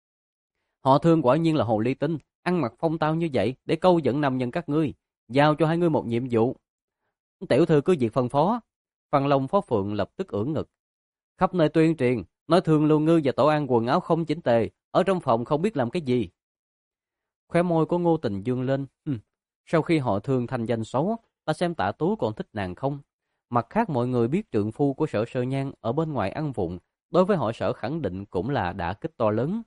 Họ Thương quả nhiên là hồ ly tinh, ăn mặc phong tao như vậy để câu dẫn nam nhân các ngươi, giao cho hai ngươi một nhiệm vụ. Tiểu thư cứ việc phân phó. Phan Long, Phó Phượng lập tức ưỡn ngực, khắp nơi tuyên truyền, nói Thương Lưu Ngư và Tổ An quần áo không chỉnh tề, ở trong phòng không biết làm cái gì. Khóe môi của Ngô Tình dương lên, hừm, sau khi họ Thương thành danh xấu, ta xem Tạ Tú còn thích nàng không? Mặt khác mọi người biết trượng phu của Sở Sơ Nhan ở bên ngoài ăn vụng, đối với họ Sở khẳng định cũng là đả kích to lớn.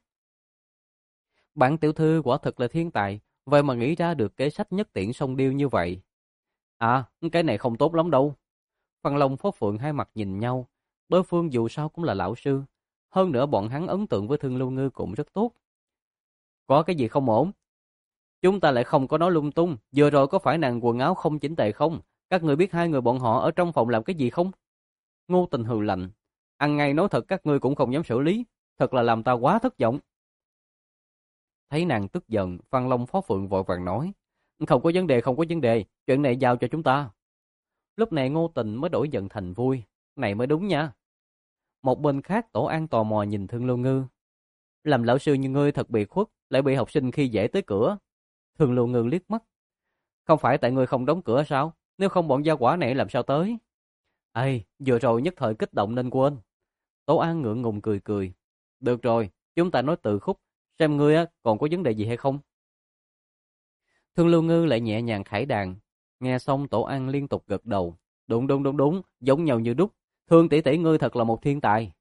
Bản tiểu thư quả thật là thiên tài, vậy mà nghĩ ra được kế sách nhất tiễn song điêu như vậy. À, cái này không tốt lắm đâu. Phan Long, Phó Phượng hai mặt nhìn nhau, đối phương dù sao cũng là lão sư, hơn nữa bọn hắn ấn tượng với Thương Lưu Ngư cũng rất tốt. Có cái gì không ổn? Chúng ta lại không có nói lung tung, vừa rồi có phải nàng quần áo không chỉnh tề không? Các người biết hai người bọn họ ở trong phòng làm cái gì không? Ngô Tình hừ lạnh, ăn ngay nói thật các ngươi cũng không dám xử lý, thật là làm ta quá thất vọng. Thấy nàng tức giận, Phan Long, Phó Phượng vội vàng nói, không có vấn đề, không có vấn đề, chuyện này giao cho chúng ta. Lúc này Ngô Tình mới đổi giận thành vui, này mới đúng nha. Một bên khác Tổ An tò mò nhìn Thương Lưu Ngư, làm lão sư như ngươi thật biệt khuất, lại bị học sinh khi dễ tới cửa. Thương Lưu Ngư liếc mắt, không phải tại ngươi không đóng cửa sao? Nếu không bọn gia quả này làm sao tới? Ây, vừa rồi nhất thời kích động nên quên. Tổ An ngượng ngùng cười cười. Được rồi, chúng ta nói từ khúc, xem ngươi á còn có vấn đề gì hay không? Thương Lưu Ngư lại nhẹ nhàng khải đàn. Nghe xong Tổ An liên tục gật đầu. Đúng đúng đúng đúng, giống nhau như đúc. Thương tỷ tỷ ngươi thật là một thiên tài.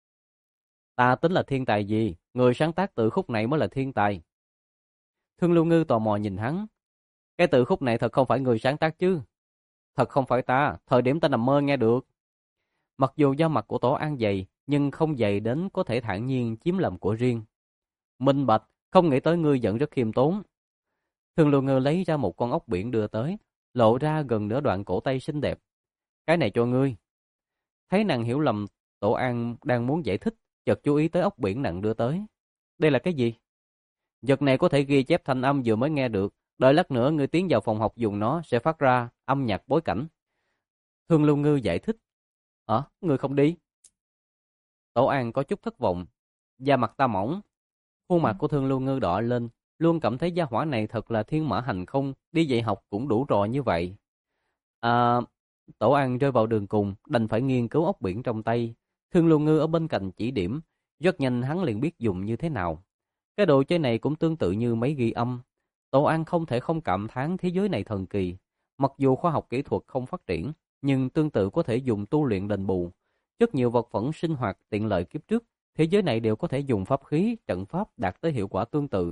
Ta tính là thiên tài gì? Người sáng tác từ khúc này mới là thiên tài. Thương Lưu Ngư tò mò nhìn hắn. Cái từ khúc này thật không phải người sáng tác chứ? Thật không phải ta, thời điểm ta nằm mơ nghe được. Mặc dù da mặt của Tổ An dày, nhưng không dày đến có thể thản nhiên chiếm làm của riêng. Minh bạch, không nghĩ tới ngươi giận rất khiêm tốn. Thương Lưu Ngư lấy ra một con ốc biển đưa tới, lộ ra gần nửa đoạn cổ tay xinh đẹp. Cái này cho ngươi. Thấy nàng hiểu lầm, Tổ An đang muốn giải thích, chợt chú ý tới ốc biển nặng đưa tới. Đây là cái gì? Vật này có thể ghi chép thanh âm vừa mới nghe được, đợi lát nữa ngươi tiến vào phòng học dùng nó sẽ phát ra âm nhạc bối cảnh. Thương Lưu Ngư giải thích. Hả? Ngươi không đi? Tổ An có chút thất vọng. Da mặt ta mỏng. Khuôn mặt của Thương Lưu Ngư đỏ lên, luôn cảm thấy gia hỏa này thật là thiên mã hành không, đi dạy học cũng đủ trò như vậy. À, Tổ An rơi vào đường cùng, đành phải nghiên cứu ốc biển trong tay. Thương Lưu Ngư ở bên cạnh chỉ điểm, rất nhanh hắn liền biết dùng như thế nào. Cái đồ chơi này cũng tương tự như máy ghi âm. Tổ An không thể không cảm thán thế giới này thần kỳ. Mặc dù khoa học kỹ thuật không phát triển, nhưng tương tự có thể dùng tu luyện đền bù. Rất nhiều vật phẩm sinh hoạt tiện lợi kiếp trước, thế giới này đều có thể dùng pháp khí, trận pháp đạt tới hiệu quả tương tự.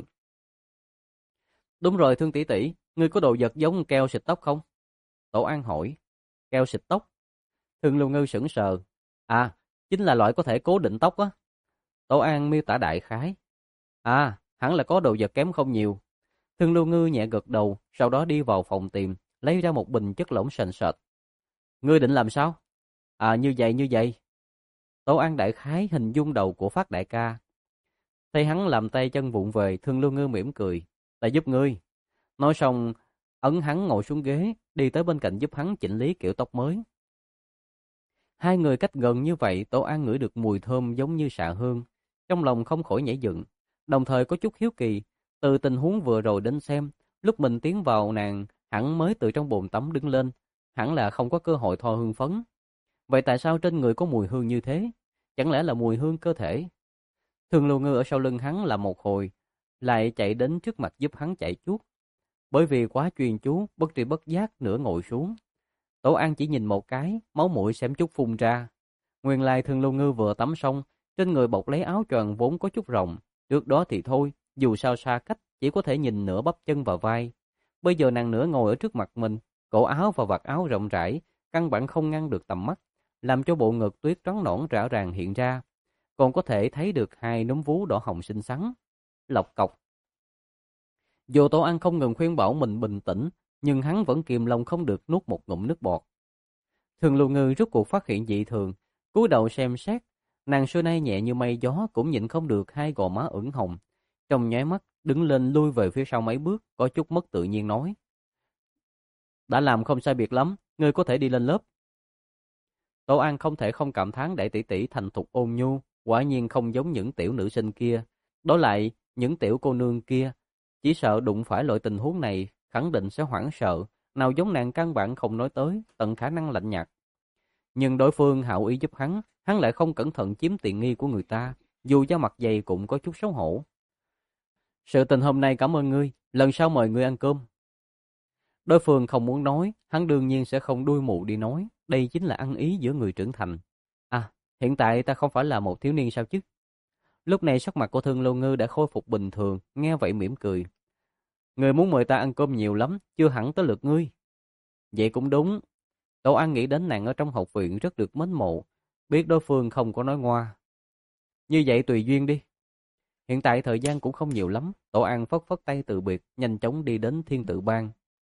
Đúng rồi Thương tỷ tỷ, ngươi có đồ vật giống keo xịt tóc không? Tổ An hỏi. Keo xịt tóc? Thương Lưu Ngư sững sờ. À, chính là loại có thể cố định tóc á. Tổ An miêu tả đại khái. À, hẳn là có đồ vật kém không nhiều. Thương Lưu Ngư nhẹ gật đầu, sau đó đi vào phòng tìm, lấy ra một bình chất lỏng sền sệt. Ngươi định làm sao? À, như vậy như vậy. Tổ An đại khái hình dung đầu của Phát đại ca. Thấy hắn làm tay chân vụng về, Thương Lưu Ngư mỉm cười. Ta giúp ngươi. Nói xong, ấn hắn ngồi xuống ghế, đi tới bên cạnh giúp hắn chỉnh lý kiểu tóc mới. Hai người cách gần như vậy, Tổ An ngửi được mùi thơm giống như xạ hương. Trong lòng không khỏi nhảy dựng, đồng thời có chút hiếu kỳ. Từ tình huống vừa rồi đến xem, lúc mình tiến vào nàng, hẳn mới từ trong bồn tắm đứng lên, hẳn là không có cơ hội thoa hương phấn. Vậy tại sao trên người có mùi hương như thế? Chẳng lẽ là mùi hương cơ thể? Thường Lưu Ngư ở sau lưng hắn là một hồi, lại chạy đến trước mặt giúp hắn chạy chuốt. Bởi vì quá chuyên chú, bất tri bất giác nửa ngồi xuống. Tổ An chỉ nhìn một cái, máu mũi xém chút phun ra. Nguyên lai Thường Lưu Ngư vừa tắm xong, trên người bọc lấy áo choàng vốn có chút rộng. Trước đó thì thôi, dù sao xa cách, chỉ có thể nhìn nửa bắp chân và vai. Bây giờ nàng nửa ngồi ở trước mặt mình, cổ áo và vạt áo rộng rãi, căn bản không ngăn được tầm mắt, làm cho bộ ngực tuyết trắng nõn rõ ràng hiện ra. còn có thể thấy được hai núm vú đỏ hồng xinh xắn. Lộc cộc. Dù Tổ An không ngừng khuyên bảo mình bình tĩnh, nhưng hắn vẫn kìm lòng không được nuốt một ngụm nước bọt. Thường Lưu Ngư rốt cuộc phát hiện dị thường, cúi đầu xem xét, nàng xưa nay nhẹ như mây gió cũng nhịn không được hai gò má ửng hồng. Trong nháy mắt, đứng lên lui về phía sau mấy bước, có chút mất tự nhiên nói: "Đã làm không sai biệt lắm, ngươi có thể đi lên lớp." Tổ An không thể không cảm thán đại tỷ tỷ thành thục ôn nhu, quả nhiên không giống những tiểu nữ sinh kia. Đó lại, những tiểu cô nương kia, chỉ sợ đụng phải loại tình huống này, khẳng định sẽ hoảng sợ, nào giống nàng căn bản không nói tới, tận khả năng lạnh nhạt. Nhưng đối phương hảo ý giúp hắn, hắn lại không cẩn thận chiếm tiện nghi của người ta, dù da mặt dày cũng có chút xấu hổ. "Sự tình hôm nay cảm ơn ngươi, lần sau mời ngươi ăn cơm." Đối phương không muốn nói, hắn đương nhiên sẽ không đuôi mù đi nói, đây chính là ăn ý giữa người trưởng thành. "À, hiện tại ta không phải là một thiếu niên sao chứ?" Lúc này sắc mặt của Thương Lưu Ngư đã khôi phục bình thường, nghe vậy mỉm cười. "Người muốn mời ta ăn cơm nhiều lắm, chưa hẳn tới lượt ngươi." Vậy cũng đúng. Tổ An nghĩ đến nàng ở trong học viện rất được mến mộ, biết đối phương không có nói ngoa. "Như vậy tùy duyên đi." Hiện tại thời gian cũng không nhiều lắm, Tổ An phất phất tay từ biệt, nhanh chóng đi đến Thiên Tự Bang.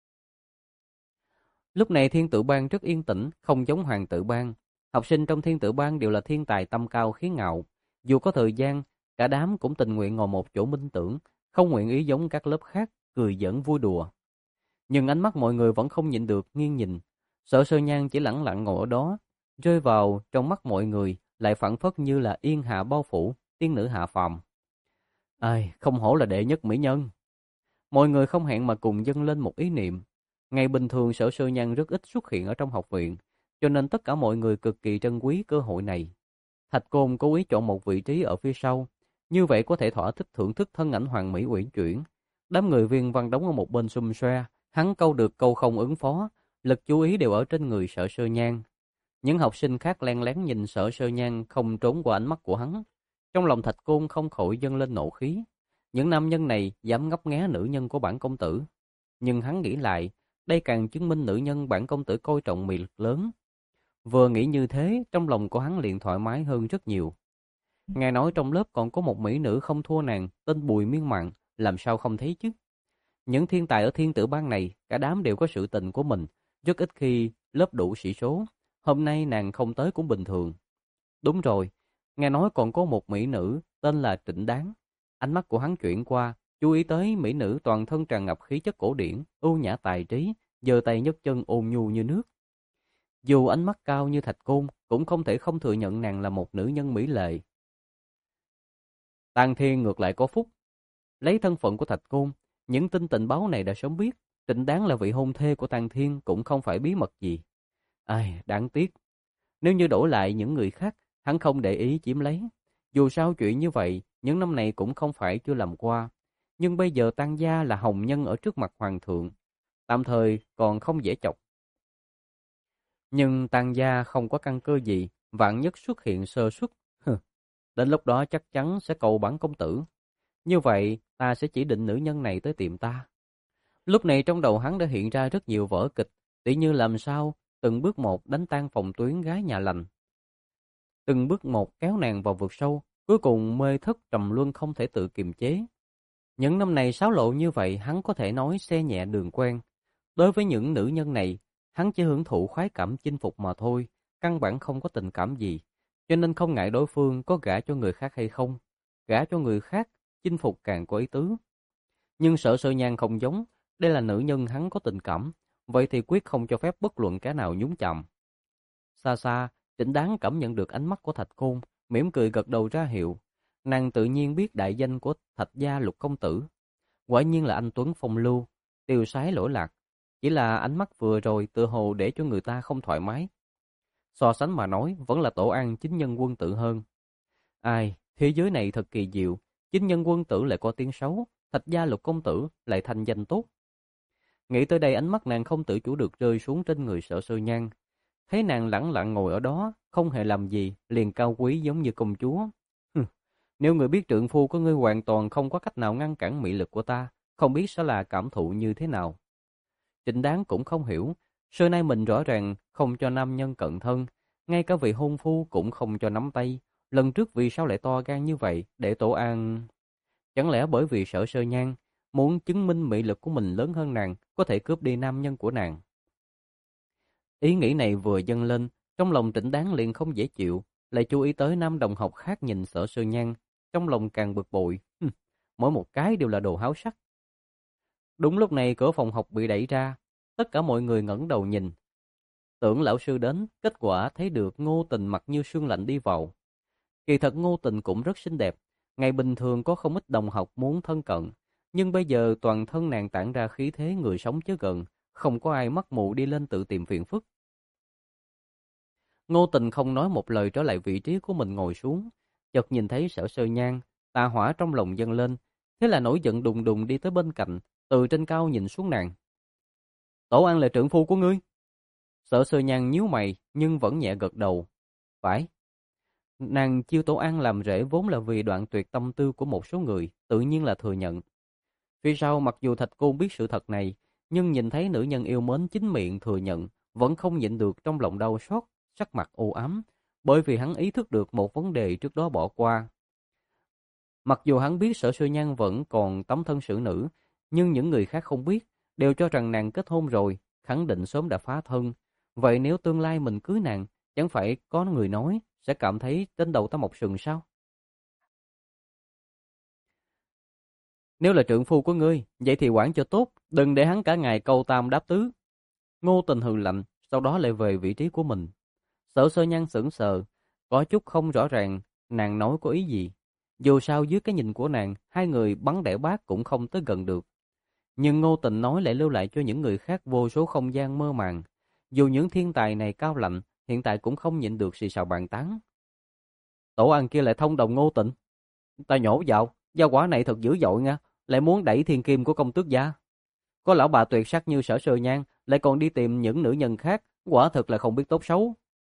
Lúc này Thiên Tự Bang rất yên tĩnh, không giống Hoàng Tự Bang. Học sinh trong Thiên Tự Bang đều là thiên tài tâm cao khí ngạo. Dù có thời gian, cả đám cũng tình nguyện ngồi một chỗ minh tưởng, không nguyện ý giống các lớp khác, cười giỡn vui đùa. Nhưng ánh mắt mọi người vẫn không nhịn được nghiêng nhìn. Sở Sơ Nhan chỉ lẳng lặng ngồi ở đó, rơi vào trong mắt mọi người, lại phảng phất như là yên hạ bao phủ, tiên nữ hạ phàm. Ai, không hổ là đệ nhất mỹ nhân. Mọi người không hẹn mà cùng dâng lên một ý niệm. Ngày bình thường Sở Sơ Nhan rất ít xuất hiện ở trong học viện, cho nên tất cả mọi người cực kỳ trân quý cơ hội này. Thạch Côn cố ý chọn một vị trí ở phía sau, như vậy có thể thỏa thích thưởng thức thân ảnh hoàng mỹ uyển chuyển. Đám người Viên Văn đóng ở một bên xum xoe, hắn câu được câu không ứng phó, lực chú ý đều ở trên người Sở Sơ Nhan. Những học sinh khác len lén nhìn Sở Sơ Nhan không trốn qua ánh mắt của hắn. Trong lòng Thạch Côn không khỏi dâng lên nộ khí. Những nam nhân này dám ngấp nghé nữ nhân của bản công tử. Nhưng hắn nghĩ lại, đây càng chứng minh nữ nhân bản công tử coi trọng mị lực lớn. Vừa nghĩ như thế, trong lòng của hắn liền thoải mái hơn rất nhiều. Nghe nói trong lớp còn có một mỹ nữ không thua nàng, tên Bùi Miên Mạn, làm sao không thấy chứ? Những thiên tài ở Thiên Tử Bang này, cả đám đều có sự tình của mình, rất ít khi lớp đủ sĩ số. Hôm nay nàng không tới cũng bình thường. Đúng rồi, nghe nói còn có một mỹ nữ tên là Trịnh Đáng. Ánh mắt của hắn chuyển qua, chú ý tới mỹ nữ toàn thân tràn ngập khí chất cổ điển, ưu nhã tài trí, giơ tay nhấc chân ôn nhu như nước. Dù ánh mắt cao như thạch côn, cũng không thể không thừa nhận nàng là một nữ nhân mỹ lệ. Tang Thiên ngược lại có phúc. Lấy thân phận của Thạch Côn, những tin tình báo này đã sớm biết. Trịnh Đáng là vị hôn thê của Tang Thiên cũng không phải bí mật gì. Ai, đáng tiếc. Nếu như đổi lại những người khác, hắn không để ý chiếm lấy. Dù sao chuyện như vậy, những năm này cũng không phải chưa làm qua. Nhưng bây giờ Tang gia là hồng nhân ở trước mặt hoàng thượng, tạm thời còn không dễ chọc. Nhưng Tang gia không có căn cơ gì, vạn nhất xuất hiện sơ suất, đến lúc đó chắc chắn sẽ cầu bản công tử. Như vậy, ta sẽ chỉ định nữ nhân này tới tìm ta. Lúc này trong đầu hắn đã hiện ra rất nhiều vở kịch, tỉ như làm sao từng bước một đánh tan phòng tuyến gái nhà lành, từng bước một kéo nàng vào vực sâu, cuối cùng mê thất trầm luân không thể tự kiềm chế. Những năm này xáo lộ như vậy, hắn có thể nói xe nhẹ đường quen. Đối với những nữ nhân này, hắn chỉ hưởng thụ khoái cảm chinh phục mà thôi, căn bản không có tình cảm gì, cho nên không ngại đối phương có gả cho người khác hay không. Gả cho người khác, chinh phục càng có ý tứ. Nhưng Sở Sơ Nhan không giống, đây là nữ nhân hắn có tình cảm, vậy thì quyết không cho phép bất luận kẻ nào nhúng chạm. Xa xa, Trịnh Đáng cảm nhận được ánh mắt của Thạch Côn, mỉm cười gật đầu ra hiệu. Nàng tự nhiên biết đại danh của Thạch gia Lục công tử. Quả nhiên là anh tuấn phong lưu, tiêu sái lỗi lạc. Chỉ là ánh mắt vừa rồi tự hồ để cho người ta không thoải mái. So sánh mà nói, vẫn là Tổ An chính nhân quân tử hơn. Ai, thế giới này thật kỳ diệu, chính nhân quân tử lại có tiếng xấu, Thạch gia Lục công tử lại thành danh tốt. Nghĩ tới đây, ánh mắt nàng không tự chủ được rơi xuống trên người Sở Sơ Nhan. Thấy nàng lẳng lặng ngồi ở đó, không hề làm gì, liền cao quý giống như công chúa. Nếu người biết trượng phu của ngươi hoàn toàn không có cách nào ngăn cản mị lực của ta, không biết sẽ là cảm thụ như thế nào. Trịnh Đáng cũng không hiểu, xưa nay mình rõ ràng không cho nam nhân cận thân, ngay cả vị hôn phu cũng không cho nắm tay, lần trước vì sao lại to gan như vậy để Tổ An... Chẳng lẽ bởi vì sợ Sơ Nhan muốn chứng minh mị lực của mình lớn hơn nàng, có thể cướp đi nam nhân của nàng? Ý nghĩ này vừa dâng lên, trong lòng Trịnh Đáng liền không dễ chịu, lại chú ý tới nam đồng học khác nhìn Sở Sơ Nhan, trong lòng càng bực bội. Hừm, mỗi một cái đều là đồ háo sắc. Đúng lúc này cửa phòng học bị đẩy ra, tất cả mọi người ngẩng đầu nhìn. Tưởng lão sư đến, kết quả thấy được Ngô Tình mặt như sương lạnh đi vào. Kỳ thật Ngô Tình cũng rất xinh đẹp, ngày bình thường có không ít đồng học muốn thân cận, nhưng bây giờ toàn thân nàng tản ra khí thế người sống chớ gần, không có ai mắc mù đi lên tự tìm phiền phức. Ngô Tình không nói một lời trở lại vị trí của mình ngồi xuống, chợt nhìn thấy Sở Sơ Nhan, tà hỏa trong lòng dâng lên, thế là nổi giận đùng đùng đi tới bên cạnh, từ trên cao nhìn xuống nàng. Tổ An là trưởng phu của ngươi? Sở Sơ Nhan nhíu mày nhưng vẫn nhẹ gật đầu. Phải. Nàng chiêu Tổ An làm rễ vốn là vì đoạn tuyệt tâm tư của một số người, tự nhiên là thừa nhận. Phía sau mặc dù Thạch Côn biết sự thật này, nhưng nhìn thấy nữ nhân yêu mến chính miệng thừa nhận, vẫn không nhịn được trong lòng đau xót, sắc mặt u ám, bởi vì hắn ý thức được một vấn đề trước đó bỏ qua. Mặc dù hắn biết Sở Sơ Nhan vẫn còn tấm thân xử nữ, nhưng những người khác không biết, đều cho rằng nàng kết hôn rồi, khẳng định sớm đã phá thân. Vậy nếu tương lai mình cưới nàng, chẳng phải có người nói, sẽ cảm thấy trên đầu ta một sừng sao? Nếu là trượng phu của ngươi, vậy thì quản cho tốt, đừng để hắn cả ngày câu tam đáp tứ. Ngô Tình hừ lạnh, sau đó lại về vị trí của mình. Sở Sơ Nhan sững sờ, có chút không rõ ràng nàng nói có ý gì. Dù sao dưới cái nhìn của nàng, hai người bắn đẻ bát cũng không tới gần được. Nhưng Ngô Tình nói lại lưu lại cho những người khác vô số không gian mơ màng. Dù những thiên tài này cao lạnh, hiện tại cũng không nhịn được xì xào bàn tán. Tổ An kia lại thông đồng Ngô Tình. Ta nhổ vào, gia quả này thật dữ dội nha, lại muốn đẩy thiên kim của công tước gia. Có lão bà tuyệt sắc như Sở Sơ Nhan, lại còn đi tìm những nữ nhân khác, quả thực là không biết tốt xấu.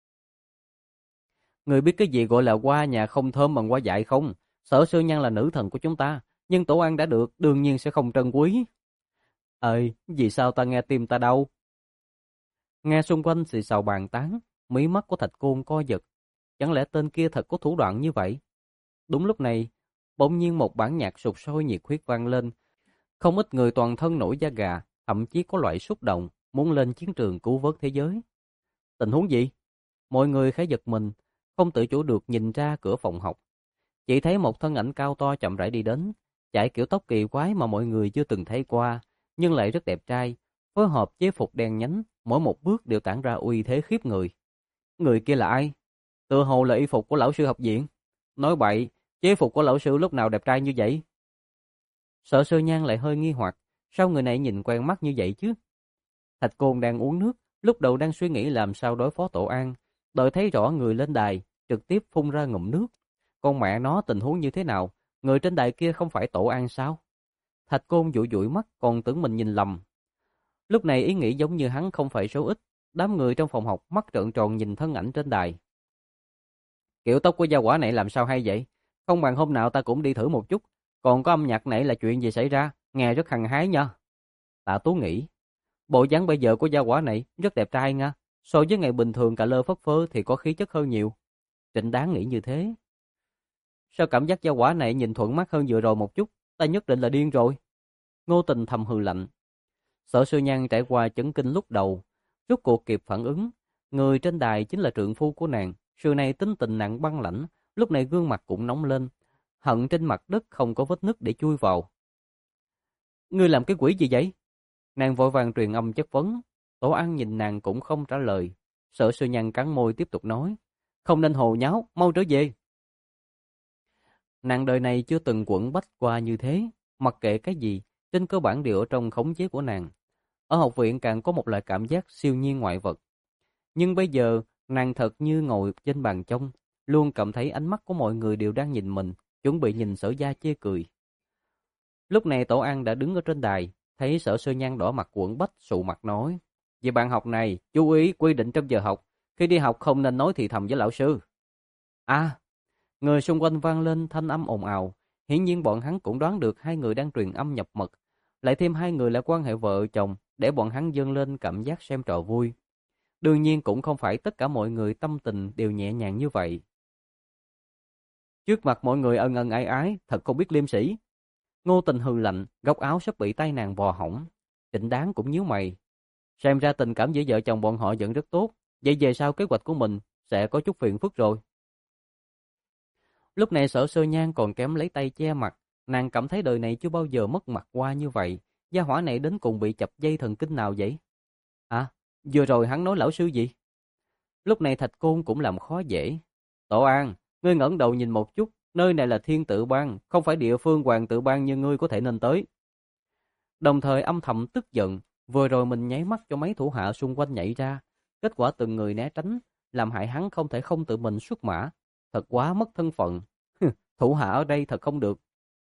Người biết cái gì gọi là qua nhà không thơm bằng qua dại không? Sở Sơ Nhan là nữ thần của chúng ta, nhưng Tổ An đã được, đương nhiên sẽ không trân quý. Ơi, vì sao ta nghe tim ta đau? Nghe xung quanh xì xào bàn tán, mí mắt của Thạch Côn co giật. Chẳng lẽ tên kia thật có thủ đoạn như vậy? Đúng lúc này, bỗng nhiên một bản nhạc sục sôi nhiệt huyết vang lên. Không ít người toàn thân nổi da gà, thậm chí có loại xúc động, muốn lên chiến trường cứu vớt thế giới. Tình huống gì? Mọi người khá giật mình, không tự chủ được nhìn ra cửa phòng học. Chỉ thấy một thân ảnh cao to chậm rãi đi đến, chạy kiểu tóc kỳ quái mà mọi người chưa từng thấy qua, nhưng lại rất đẹp trai, phối hợp chế phục đen nhánh, mỗi một bước đều tản ra uy thế khiếp người. Người kia là ai? Tự hồ là y phục của lão sư học viện. Nói bậy, chế phục của lão sư lúc nào đẹp trai như vậy? Sở Sơ Nhan lại hơi nghi hoặc, sao người này nhìn quen mắt như vậy chứ? Thạch Côn đang uống nước, lúc đầu đang suy nghĩ làm sao đối phó Tổ An, đợi thấy rõ người lên đài, trực tiếp phun ra ngụm nước. Con mẹ nó tình huống như thế nào? Người trên đài kia không phải Tổ An sao? Thạch Côn dụi dụi mắt còn tưởng mình nhìn lầm. Lúc này ý nghĩ giống như hắn không phải số ít, đám người trong phòng học mắt trợn tròn nhìn thân ảnh trên đài. Kiểu tóc của gia quả này làm sao hay vậy? Không bằng hôm nào ta cũng đi thử một chút. Còn có âm nhạc này là chuyện gì xảy ra? Nghe rất hăng hái nha. Tạ Tú nghĩ, bộ dáng bây giờ của gia quả này rất đẹp trai nha. So với ngày bình thường cà lơ phất phơ thì có khí chất hơn nhiều. Trịnh Đáng nghĩ như thế. Sao cảm giác gia quả này nhìn thuận mắt hơn vừa rồi một chút? Ta nhất định là điên rồi. Ngô Tình thầm hừ lạnh. Sở Sơ Nhan trải qua chấn kinh lúc đầu, rốt cuộc kịp phản ứng. Người trên đài chính là trượng phu của nàng. Sự này tính tình nặng băng lãnh, lúc này gương mặt cũng nóng lên. Hận trên mặt đất không có vết nứt để chui vào. Ngươi làm cái quỷ gì vậy? Nàng vội vàng truyền âm chất vấn. Tổ An nhìn nàng cũng không trả lời. Sở Sơ Nhan cắn môi tiếp tục nói. Không nên hồ nháo, mau trở về. Nàng đời này chưa từng quẩn bách qua như thế. Mặc kệ cái gì, trên cơ bản đều ở trong khống chế của nàng. Ở học viện càng có một loại cảm giác siêu nhiên ngoại vật. Nhưng bây giờ, nàng thật như ngồi trên bàn trông, luôn cảm thấy ánh mắt của mọi người đều đang nhìn mình, chuẩn bị nhìn Sở Gia chê cười. Lúc này Tổ An đã đứng ở trên đài, thấy Sở Sơ Nhan đỏ mặt quẫn bách, sụ mặt nói. Về bạn học này, chú ý quy định trong giờ học, khi đi học không nên nói thì thầm với lão sư. À, người xung quanh vang lên thanh âm ồn ào, hiển nhiên bọn hắn cũng đoán được hai người đang truyền âm nhập mật, lại thêm hai người là quan hệ vợ chồng, để bọn hắn dâng lên cảm giác xem trò vui. Đương nhiên cũng không phải tất cả mọi người tâm tình đều nhẹ nhàng như vậy. Trước mặt mọi người ân ân ái ái, thật không biết liêm sỉ. Ngô Tình hừ lạnh, góc áo sắp bị tay nàng vò hỏng. Trịnh Đáng cũng nhíu mày. Xem ra tình cảm giữa vợ chồng bọn họ vẫn rất tốt. Vậy về sau kế hoạch của mình sẽ có chút phiền phức rồi. Lúc này Sở Sơ Nhan còn kém lấy tay che mặt. Nàng cảm thấy đời này chưa bao giờ mất mặt qua như vậy. Gia hỏa này đến cùng bị chập dây thần kinh nào vậy? À, vừa rồi hắn nói lão sư gì? Lúc này Thạch Côn cũng làm khó dễ. Tổ An, ngươi ngẩng đầu nhìn một chút. Nơi này là Thiên Tự Bang, không phải địa phương Hoàng Tự Bang như ngươi có thể nên tới. Đồng thời âm thầm tức giận. Vừa rồi mình nháy mắt cho mấy thủ hạ xung quanh nhảy ra. Kết quả từng người né tránh, làm hại hắn không thể không tự mình xuất mã. Thật quá mất thân phận. Thủ hạ ở đây thật không được.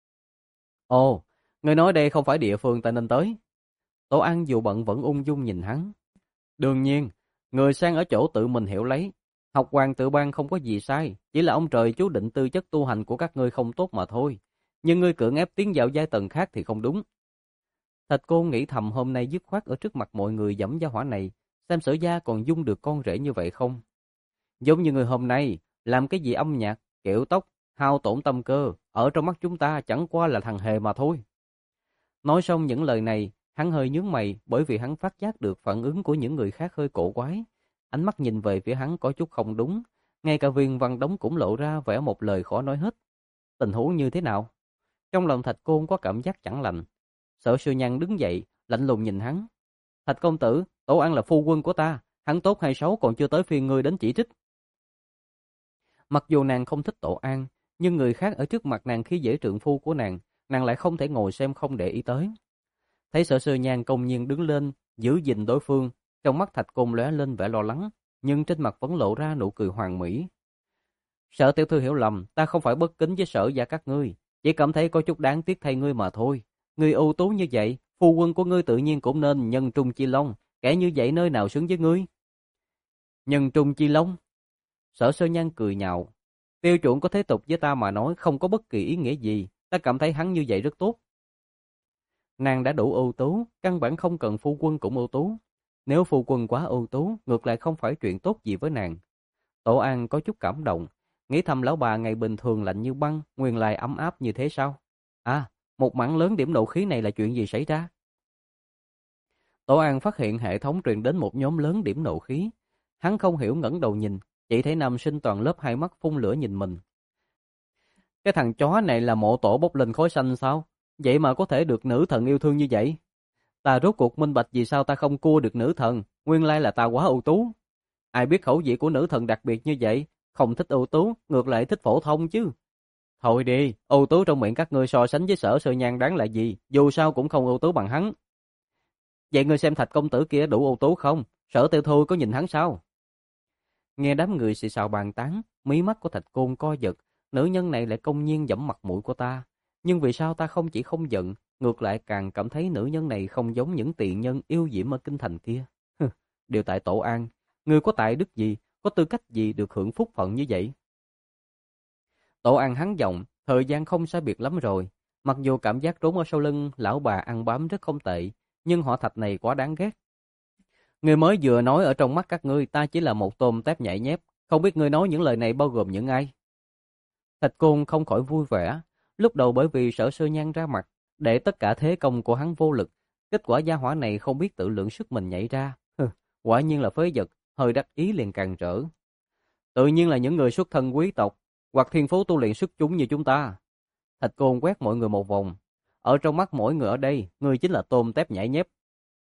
Ồ, ngươi nói đây không phải địa phương ta nên tới. Tổ An dù bận vẫn ung dung nhìn hắn. Đương nhiên, người sang ở chỗ tự mình hiểu lấy. Học Hoàng Tự Bang không có gì sai, chỉ là ông trời chú định tư chất tu hành của các ngươi không tốt mà thôi. Nhưng ngươi cưỡng ép tiến vào giai tầng khác thì không đúng. Thạch Côn nghĩ thầm hôm nay dứt khoát ở trước mặt mọi người giẫm gia hỏa này, xem Sở gia còn dung được con rể như vậy không. Giống như người hôm nay, làm cái gì âm nhạc, kiểu tóc, hao tổn tâm cơ, ở trong mắt chúng ta chẳng qua là thằng hề mà thôi. Nói xong những lời này, hắn hơi nhướng mày bởi vì hắn phát giác được phản ứng của những người khác hơi cổ quái. Ánh mắt nhìn về phía hắn có chút không đúng, ngay cả Viên Văn Đống cũng lộ ra vẻ một lời khó nói hết. Tình huống như thế nào? Trong lòng Thạch Côn có cảm giác chẳng lành. Sở Sư Nhan đứng dậy, lạnh lùng nhìn hắn. Thạch công tử, Tổ An là phu quân của ta, hắn tốt hay xấu còn chưa tới phiên ngươi đến chỉ trích. Mặc dù nàng không thích Tổ An, nhưng người khác ở trước mặt nàng khi dễ trượng phu của nàng, nàng lại không thể ngồi xem không để ý tới. Thấy Sở Sư Nhan công nhiên đứng lên, giữ gìn đối phương, trong mắt Thạch Côn lóe lên vẻ lo lắng, nhưng trên mặt vẫn lộ ra nụ cười hoàn mỹ. Sở tiểu thư hiểu lầm, ta không phải bất kính với Sở gia các ngươi, chỉ cảm thấy có chút đáng tiếc thay ngươi mà thôi. Ngươi ưu tú như vậy, phu quân của ngươi tự nhiên cũng nên nhân trung chi long, kẻ như vậy nơi nào xứng với ngươi? Nhân trung chi long? Sở Sơ Nhan cười nhạo. Tiêu chuẩn có thế tục với ta mà nói không có bất kỳ ý nghĩa gì, ta cảm thấy hắn như vậy rất tốt. Nàng đã đủ ưu tú, căn bản không cần phu quân cũng ưu tú. Nếu phu quân quá ưu tú, ngược lại không phải chuyện tốt gì với nàng. Tổ An có chút cảm động, nghĩ thầm lão bà ngày bình thường lạnh như băng, nguyên lai ấm áp như thế sao? À, một mảng lớn điểm nộ khí này là chuyện gì xảy ra? Tổ An phát hiện hệ thống truyền đến một nhóm lớn điểm nộ khí. Hắn không hiểu ngẩng đầu nhìn, chỉ thấy nam sinh toàn lớp hai mắt phun lửa nhìn mình. Cái thằng chó này là mộ tổ bốc lên khói xanh sao? Vậy mà có thể được nữ thần yêu thương như vậy? Ta rốt cuộc minh bạch vì sao ta không cua được nữ thần, nguyên lai là ta quá ưu tú. Ai biết khẩu vị của nữ thần đặc biệt như vậy, không thích ưu tú, ngược lại thích phổ thông chứ. Thôi đi, ưu tú trong miệng các ngươi so sánh với Sở Sơ Nhan đáng là gì, dù sao cũng không ưu tú bằng hắn. Vậy ngươi xem Thạch công tử kia đủ ưu tú không? Sở Tiêu Thu có nhìn hắn sao? Nghe đám người xì xào bàn tán, mí mắt của Thạch Côn co giật, nữ nhân này lại công nhiên giẫm mặt mũi của ta. Nhưng vì sao ta không chỉ không giận, ngược lại càng cảm thấy nữ nhân này không giống những tiện nhân yêu diễm ở kinh thành kia. Điều tại Tổ An, ngươi có tài đức gì, có tư cách gì được hưởng phúc phận như vậy? Tổ An hắn giọng, thời gian không sai biệt lắm rồi. Mặc dù cảm giác trốn ở sau lưng lão bà ăn bám rất không tệ, nhưng họ Thạch này quá đáng ghét. Ngươi mới vừa nói ở trong mắt các ngươi ta chỉ là một tôm tép nhảy nhép, không biết ngươi nói những lời này bao gồm những ai? Thạch Côn không khỏi vui vẻ, lúc đầu bởi vì Sở Sơ Nhan ra mặt, để tất cả thế công của hắn vô lực, kết quả gia hỏa này không biết tự lượng sức mình nhảy ra. Quả nhiên là phế vật, hơi đắc ý liền càng trở. Tự nhiên là những người xuất thân quý tộc, hoặc thiên phú tu luyện xuất chúng như chúng ta. Thạch Côn quét mọi người một vòng. Ở trong mắt mỗi người ở đây, người chính là tôm tép nhảy nhép.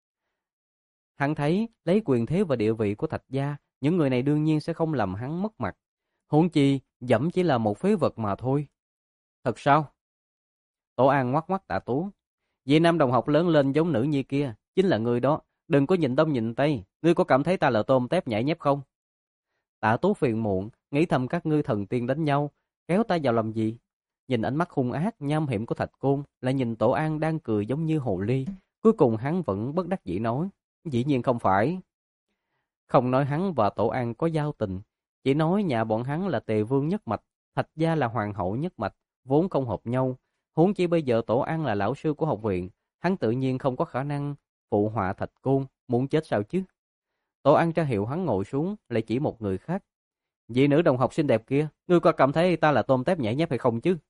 Hắn thấy, lấy quyền thế và địa vị của Thạch gia, những người này đương nhiên sẽ không làm hắn mất mặt. Huống chi, dẫm chỉ là một phế vật mà thôi. Thật sao? Tổ An ngoắc ngoắc Tạ Tú. Vì nam đồng học lớn lên giống nữ nhi kia, chính là người đó. Đừng có nhìn đông nhìn tây, ngươi có cảm thấy ta là tôm tép nhảy nhép không? Tạ Tú phiền muộn, nghĩ thầm các ngươi thần tiên đánh nhau, kéo ta vào làm gì? Nhìn ánh mắt hung ác, nham hiểm của Thạch Côn, lại nhìn Tổ An đang cười giống như hồ ly. Cuối cùng hắn vẫn bất đắc dĩ nói, dĩ nhiên không phải. Không nói hắn và Tổ An có giao tình, chỉ nói nhà bọn hắn là Tề Vương nhất mạch, Thạch gia là hoàng hậu nhất mạch, vốn không hợp nhau. Huống chi bây giờ Tổ An là lão sư của học viện, hắn tự nhiên không có khả năng phụ họa Thạch Côn, muốn chết sao chứ? Tổ An ra hiệu hắn ngồi xuống, lại chỉ một người khác. Vị nữ đồng học xinh đẹp kia, ngươi có cảm thấy ta là tôm tép nhảy nhép hay không chứ?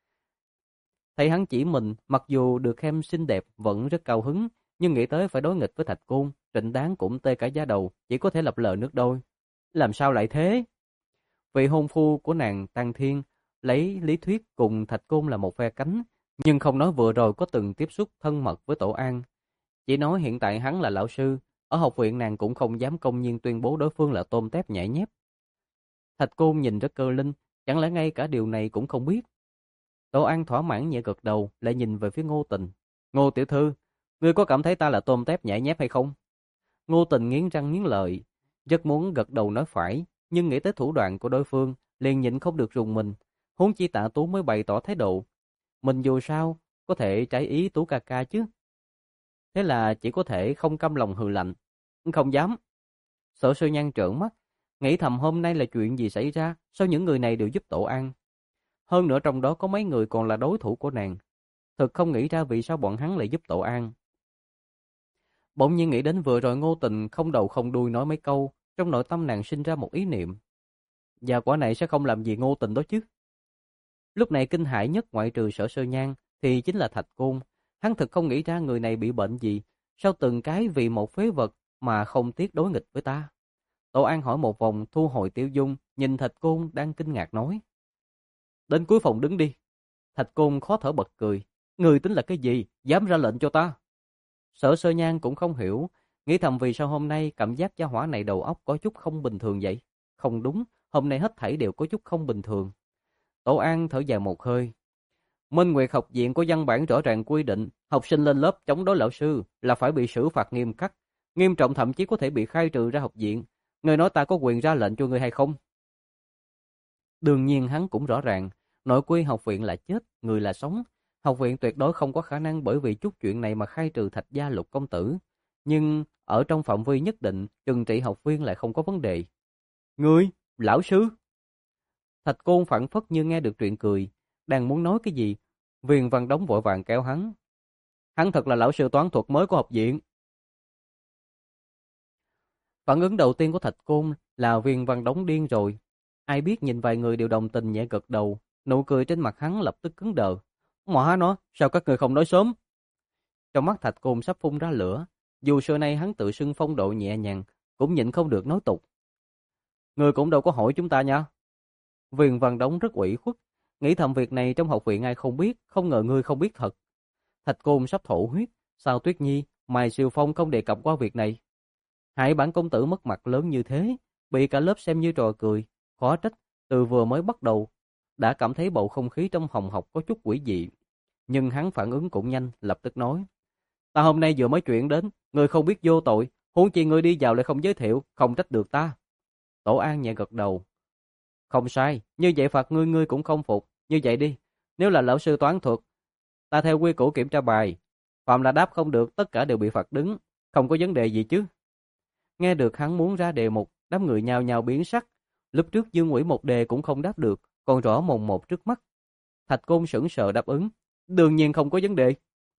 Thấy hắn chỉ mình, mặc dù được khen xinh đẹp vẫn rất cao hứng, nhưng nghĩ tới phải đối nghịch với Thạch Côn, Trịnh Đáng cũng tê cả da đầu, chỉ có thể lập lờ nước đôi. Làm sao lại thế? Vị hôn phu của nàng Tăng Thiên lấy lý thuyết cùng Thạch Côn là một phe cánh, nhưng không nói vừa rồi có từng tiếp xúc thân mật với Tổ An. Chỉ nói hiện tại hắn là lão sư, ở học viện nàng cũng không dám công nhiên tuyên bố đối phương là tôm tép nhảy nhép. Thạch Côn nhìn rất cơ linh, chẳng lẽ ngay cả điều này cũng không biết. Tổ An thỏa mãn nhẹ gật đầu, lại nhìn về phía Ngô Tình. Ngô tiểu thư, ngươi có cảm thấy ta là tôm tép nhảy nhép hay không? Ngô Tình nghiến răng nghiến lợi, rất muốn gật đầu nói phải, nhưng nghĩ tới thủ đoạn của đối phương, liền nhịn không được rùng mình. Huống chi Tạ Tú mới bày tỏ thái độ, mình dù sao có thể trái ý Tú ca ca chứ. Thế là chỉ có thể không căm lòng hừ lạnh, không dám. Sở Sơ Nhan trợn mắt, nghĩ thầm hôm nay là chuyện gì xảy ra, sao những người này đều giúp Tổ An? Hơn nữa trong đó có mấy người còn là đối thủ của nàng. Thực không nghĩ ra vì sao bọn hắn lại giúp Tổ An. Bỗng nhiên nghĩ đến vừa rồi Ngô Tình không đầu không đuôi nói mấy câu, trong nội tâm nàng sinh ra một ý niệm. Và quả này sẽ không làm gì Ngô Tình đó chứ. Lúc này kinh hãi nhất ngoại trừ Sở Sơ Nhan thì chính là Thạch Côn. Hắn thực không nghĩ ra người này bị bệnh gì, sao từng cái vì một phế vật mà không tiếc đối nghịch với ta. Tổ An hỏi một vòng thu hồi tiêu dung, nhìn Thạch Côn đang kinh ngạc nói. Đến cuối phòng đứng đi. Thạch Côn khó thở bật cười. Người tính là cái gì, dám ra lệnh cho ta? Sở Sơ Nhan cũng không hiểu, nghĩ thầm vì sao hôm nay cảm giác gia hỏa này đầu óc có chút không bình thường vậy. Không đúng, hôm nay hết thảy đều có chút không bình thường. Tổ An thở dài một hơi. Minh Nguyệt học viện có văn bản rõ ràng quy định, học sinh lên lớp chống đối lão sư là phải bị xử phạt nghiêm khắc, nghiêm trọng thậm chí có thể bị khai trừ ra học viện. Người nói ta có quyền ra lệnh cho người hay không? Đương nhiên hắn cũng rõ ràng, nội quy học viện là chết, người là sống. Học viện tuyệt đối không có khả năng bởi vì chút chuyện này mà khai trừ Thạch gia Lục công tử. Nhưng ở trong phạm vi nhất định, trừng trị học viên lại không có vấn đề. Ngươi, lão sư? Thạch Côn phảng phất như nghe được chuyện cười, đang muốn nói cái gì, Viên Văn Đống vội vàng kéo hắn. Hắn thật là lão sư toán thuật mới của học viện. Phản ứng đầu tiên của Thạch Côn là Viên Văn Đống điên rồi. Ai biết nhìn vài người đều đồng tình nhẹ gật đầu, nụ cười trên mặt hắn lập tức cứng đờ. Mọ nó, sao các người không nói sớm? Trong mắt Thạch Côn sắp phun ra lửa, dù xưa nay hắn tự xưng phong độ nhẹ nhàng, cũng nhịn không được nói tục. Người cũng đâu có hỏi chúng ta nha. Viên Văn Đống rất ủy khuất, nghĩ thầm việc này trong học viện ai không biết, không ngờ ngươi không biết thật. Thạch Côn sắp thổ huyết, sao Tuyết Nhi, Mai Siêu Phong không đề cập qua việc này? Hải bản công tử mất mặt lớn như thế, bị cả lớp xem như trò cười, khó trách, từ vừa mới bắt đầu, đã cảm thấy bầu không khí trong phòng học có chút quỷ dị. Nhưng hắn phản ứng cũng nhanh, lập tức nói. Ta hôm nay vừa mới chuyện đến, ngươi không biết vô tội, huống chi ngươi đi vào lại không giới thiệu, không trách được ta. Tổ An nhẹ gật đầu. Không sai, như vậy phạt ngươi ngươi cũng không phục, như vậy đi, nếu là lão sư toán thuật, ta theo quy củ kiểm tra bài, phạm là đáp không được tất cả đều bị phạt đứng, không có vấn đề gì chứ. Nghe được hắn muốn ra đề mục, đám người nhào nhào biến sắc, lúc trước Dương Ngụy một đề cũng không đáp được, còn rõ mồn một trước mắt. Thạch Côn sững sờ đáp ứng, đương nhiên không có vấn đề.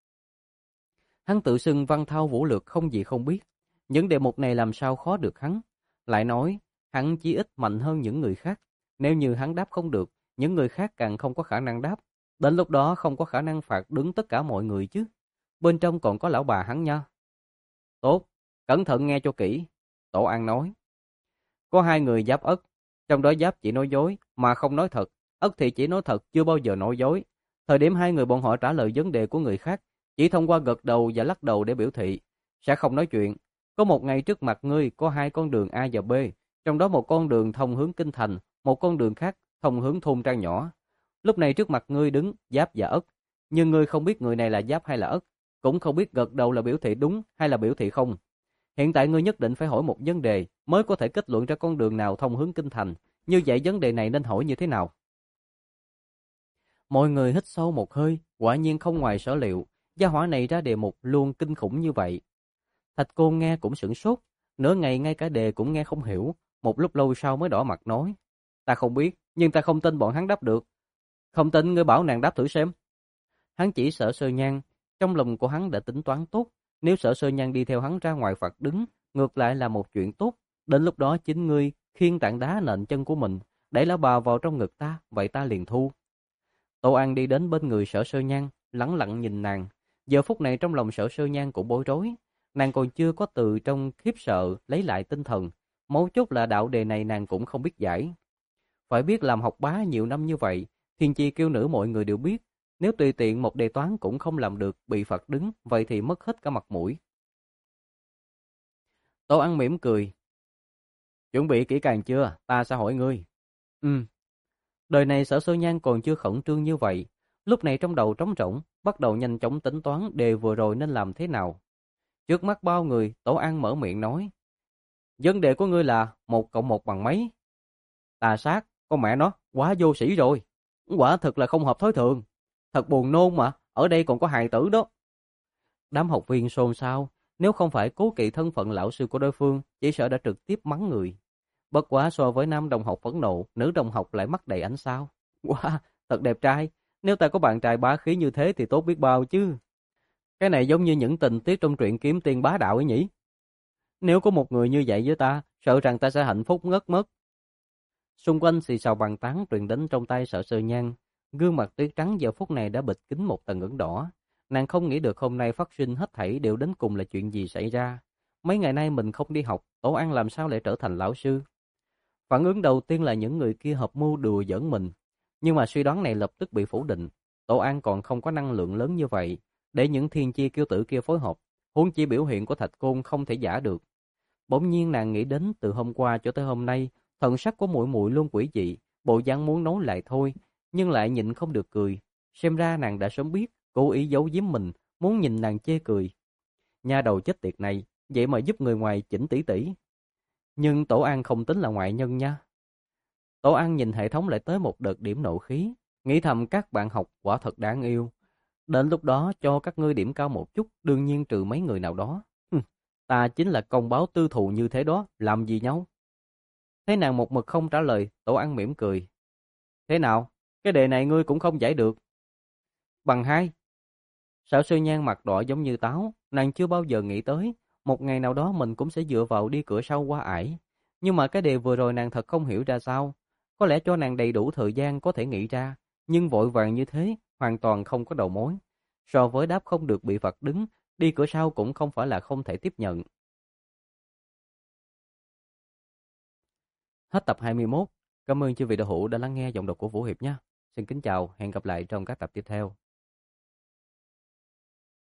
Hắn tự xưng văn thao vũ lược không gì không biết, những đề mục này làm sao khó được hắn. Lại nói, hắn chí ít mạnh hơn những người khác, nếu như hắn đáp không được, những người khác càng không có khả năng đáp. Đến lúc đó không có khả năng phạt đứng tất cả mọi người chứ. Bên trong còn có lão bà hắn nha. Tốt, cẩn thận nghe cho kỹ. Tổ An nói. Có hai người Giáp Ất, trong đó Giáp chỉ nói dối mà không nói thật, Ất thì chỉ nói thật chưa bao giờ nói dối. Thời điểm hai người bọn họ trả lời vấn đề của người khác, chỉ thông qua gật đầu và lắc đầu để biểu thị, sẽ không nói chuyện. Có một ngày trước mặt ngươi có hai con đường A và B, trong đó một con đường thông hướng kinh thành, một con đường khác thông hướng thôn trang nhỏ. Lúc này trước mặt ngươi đứng Giáp và Ất, nhưng ngươi không biết người này là Giáp hay là Ất, cũng không biết gật đầu là biểu thị đúng hay là biểu thị không. Hiện tại ngươi nhất định phải hỏi một vấn đề mới có thể kết luận ra con đường nào thông hướng kinh thành. Như vậy vấn đề này nên hỏi như thế nào? Mọi người hít sâu một hơi, quả nhiên không ngoài sở liệu, gia hỏa này ra đề mục luôn kinh khủng như vậy. Thạch Côn nghe cũng sửng sốt, nửa ngày ngay cả đề cũng nghe không hiểu, một lúc lâu sau mới đỏ mặt nói. Ta không biết, nhưng ta không tin bọn hắn đáp được. Không tin ngươi bảo nàng đáp thử xem. Hắn chỉ Sở Sơ Nhan, trong lòng của hắn đã tính toán tốt, nếu Sở Sơ Nhan đi theo hắn ra ngoài phạt đứng, ngược lại là một chuyện tốt, Đến lúc đó chính ngươi khiêng tảng đá nện chân của mình, đẩy lão bà vào trong ngực ta, vậy ta liền thu. Tô An đi đến bên người Sở Sơ Nhan, lẳng lặng nhìn nàng. Giờ phút này trong lòng Sở Sơ Nhan cũng bối rối. Nàng còn chưa có từ trong khiếp sợ lấy lại tinh thần. Mấu chốt là đạo đề này nàng cũng không biết giải. Phải biết làm học bá nhiều năm như vậy, thiên chi kiêu nữ mọi người đều biết. Nếu tùy tiện một đề toán cũng không làm được, bị phạt đứng, vậy thì mất hết cả mặt mũi. Tô An mỉm cười. Chuẩn bị kỹ càng chưa? Ta sẽ hỏi ngươi. Ừ. Đời này Sở Sơ Nhan còn chưa khẩn trương như vậy. Lúc này trong đầu trống rỗng, bắt đầu nhanh chóng tính toán đề vừa rồi nên làm thế nào. Trước mắt bao người, Tổ An mở miệng nói. Vấn đề của ngươi là một cộng một bằng mấy? Tà sát, con mẹ nó, quá vô sĩ rồi. Quả thực là không hợp thói thường. Thật buồn nôn mà, ở đây còn có hài tử đó. Đám học viên xôn xao, nếu không phải cố kỵ thân phận lão sư của đối phương, chỉ sợ đã trực tiếp mắng người. Bất quá so với nam đồng học phẫn nộ, nữ đồng học lại mắt đầy ánh sao. Wow, thật đẹp trai. Nếu ta có bạn trai bá khí như thế thì tốt biết bao chứ. Cái này giống như những tình tiết trong truyện Kiếm Tiên bá đạo ấy nhỉ. Nếu có một người như vậy với ta, sợ rằng ta sẽ hạnh phúc ngất mất. Xung quanh xì xào bàn tán truyền đến trong tay Sở Sơ Nhan. Gương mặt tuyết trắng giờ phút này đã bịt kín một tầng ửng đỏ. Nàng không nghĩ được hôm nay phát sinh hết thảy đều đến cùng là chuyện gì xảy ra. Mấy ngày nay mình không đi học, Tổ An làm sao lại trở thành lão sư? Phản ứng đầu tiên là những người kia hợp mưu đùa giỡn mình. Nhưng mà suy đoán này lập tức bị phủ định. Tổ An còn không có năng lượng lớn như vậy để những thiên chi kiêu tử kia phối hợp. Huống chi biểu hiện của Thạch Côn không thể giả được. Bỗng nhiên nàng nghĩ đến từ hôm qua cho tới hôm nay, thần sắc của muội muội luôn quỷ dị, bộ dáng muốn nói lại thôi, nhưng lại nhịn không được cười. Xem ra nàng đã sớm biết, cố ý giấu giếm mình, muốn nhìn nàng chê cười. Nha đầu chết tiệt này, vậy mà giúp người ngoài chỉnh tỉ tỉ. Nhưng Tổ An không tính là ngoại nhân nha. Tổ An nhìn hệ thống lại tới một đợt điểm nộ khí, nghĩ thầm các bạn học quả thật đáng yêu. Đến lúc đó cho các ngươi điểm cao một chút, đương nhiên trừ mấy người nào đó. Ta chính là công báo tư thù như thế đó, làm gì nhau? Thấy nàng một mực không trả lời, Tổ An mỉm cười. Thế nào? Cái đề này ngươi cũng không giải được. Bằng hai. Sở Sư Nhan mặt đỏ giống như táo, nàng chưa bao giờ nghĩ tới, một ngày nào đó mình cũng sẽ dựa vào đi cửa sau qua ải. Nhưng mà cái đề vừa rồi nàng thật không hiểu ra sao. Có lẽ cho nàng đầy đủ thời gian có thể nghĩ ra, nhưng vội vàng như thế, hoàn toàn không có đầu mối. So với đáp không được bị phạt đứng, đi cửa sau cũng không phải là không thể tiếp nhận. Hết tập hai mươi mốt. Cảm ơn chư vị đạo hữu đã lắng nghe giọng đọc của Vũ Hiệp nhé. Xin kính chào, hẹn gặp lại trong các tập tiếp theo.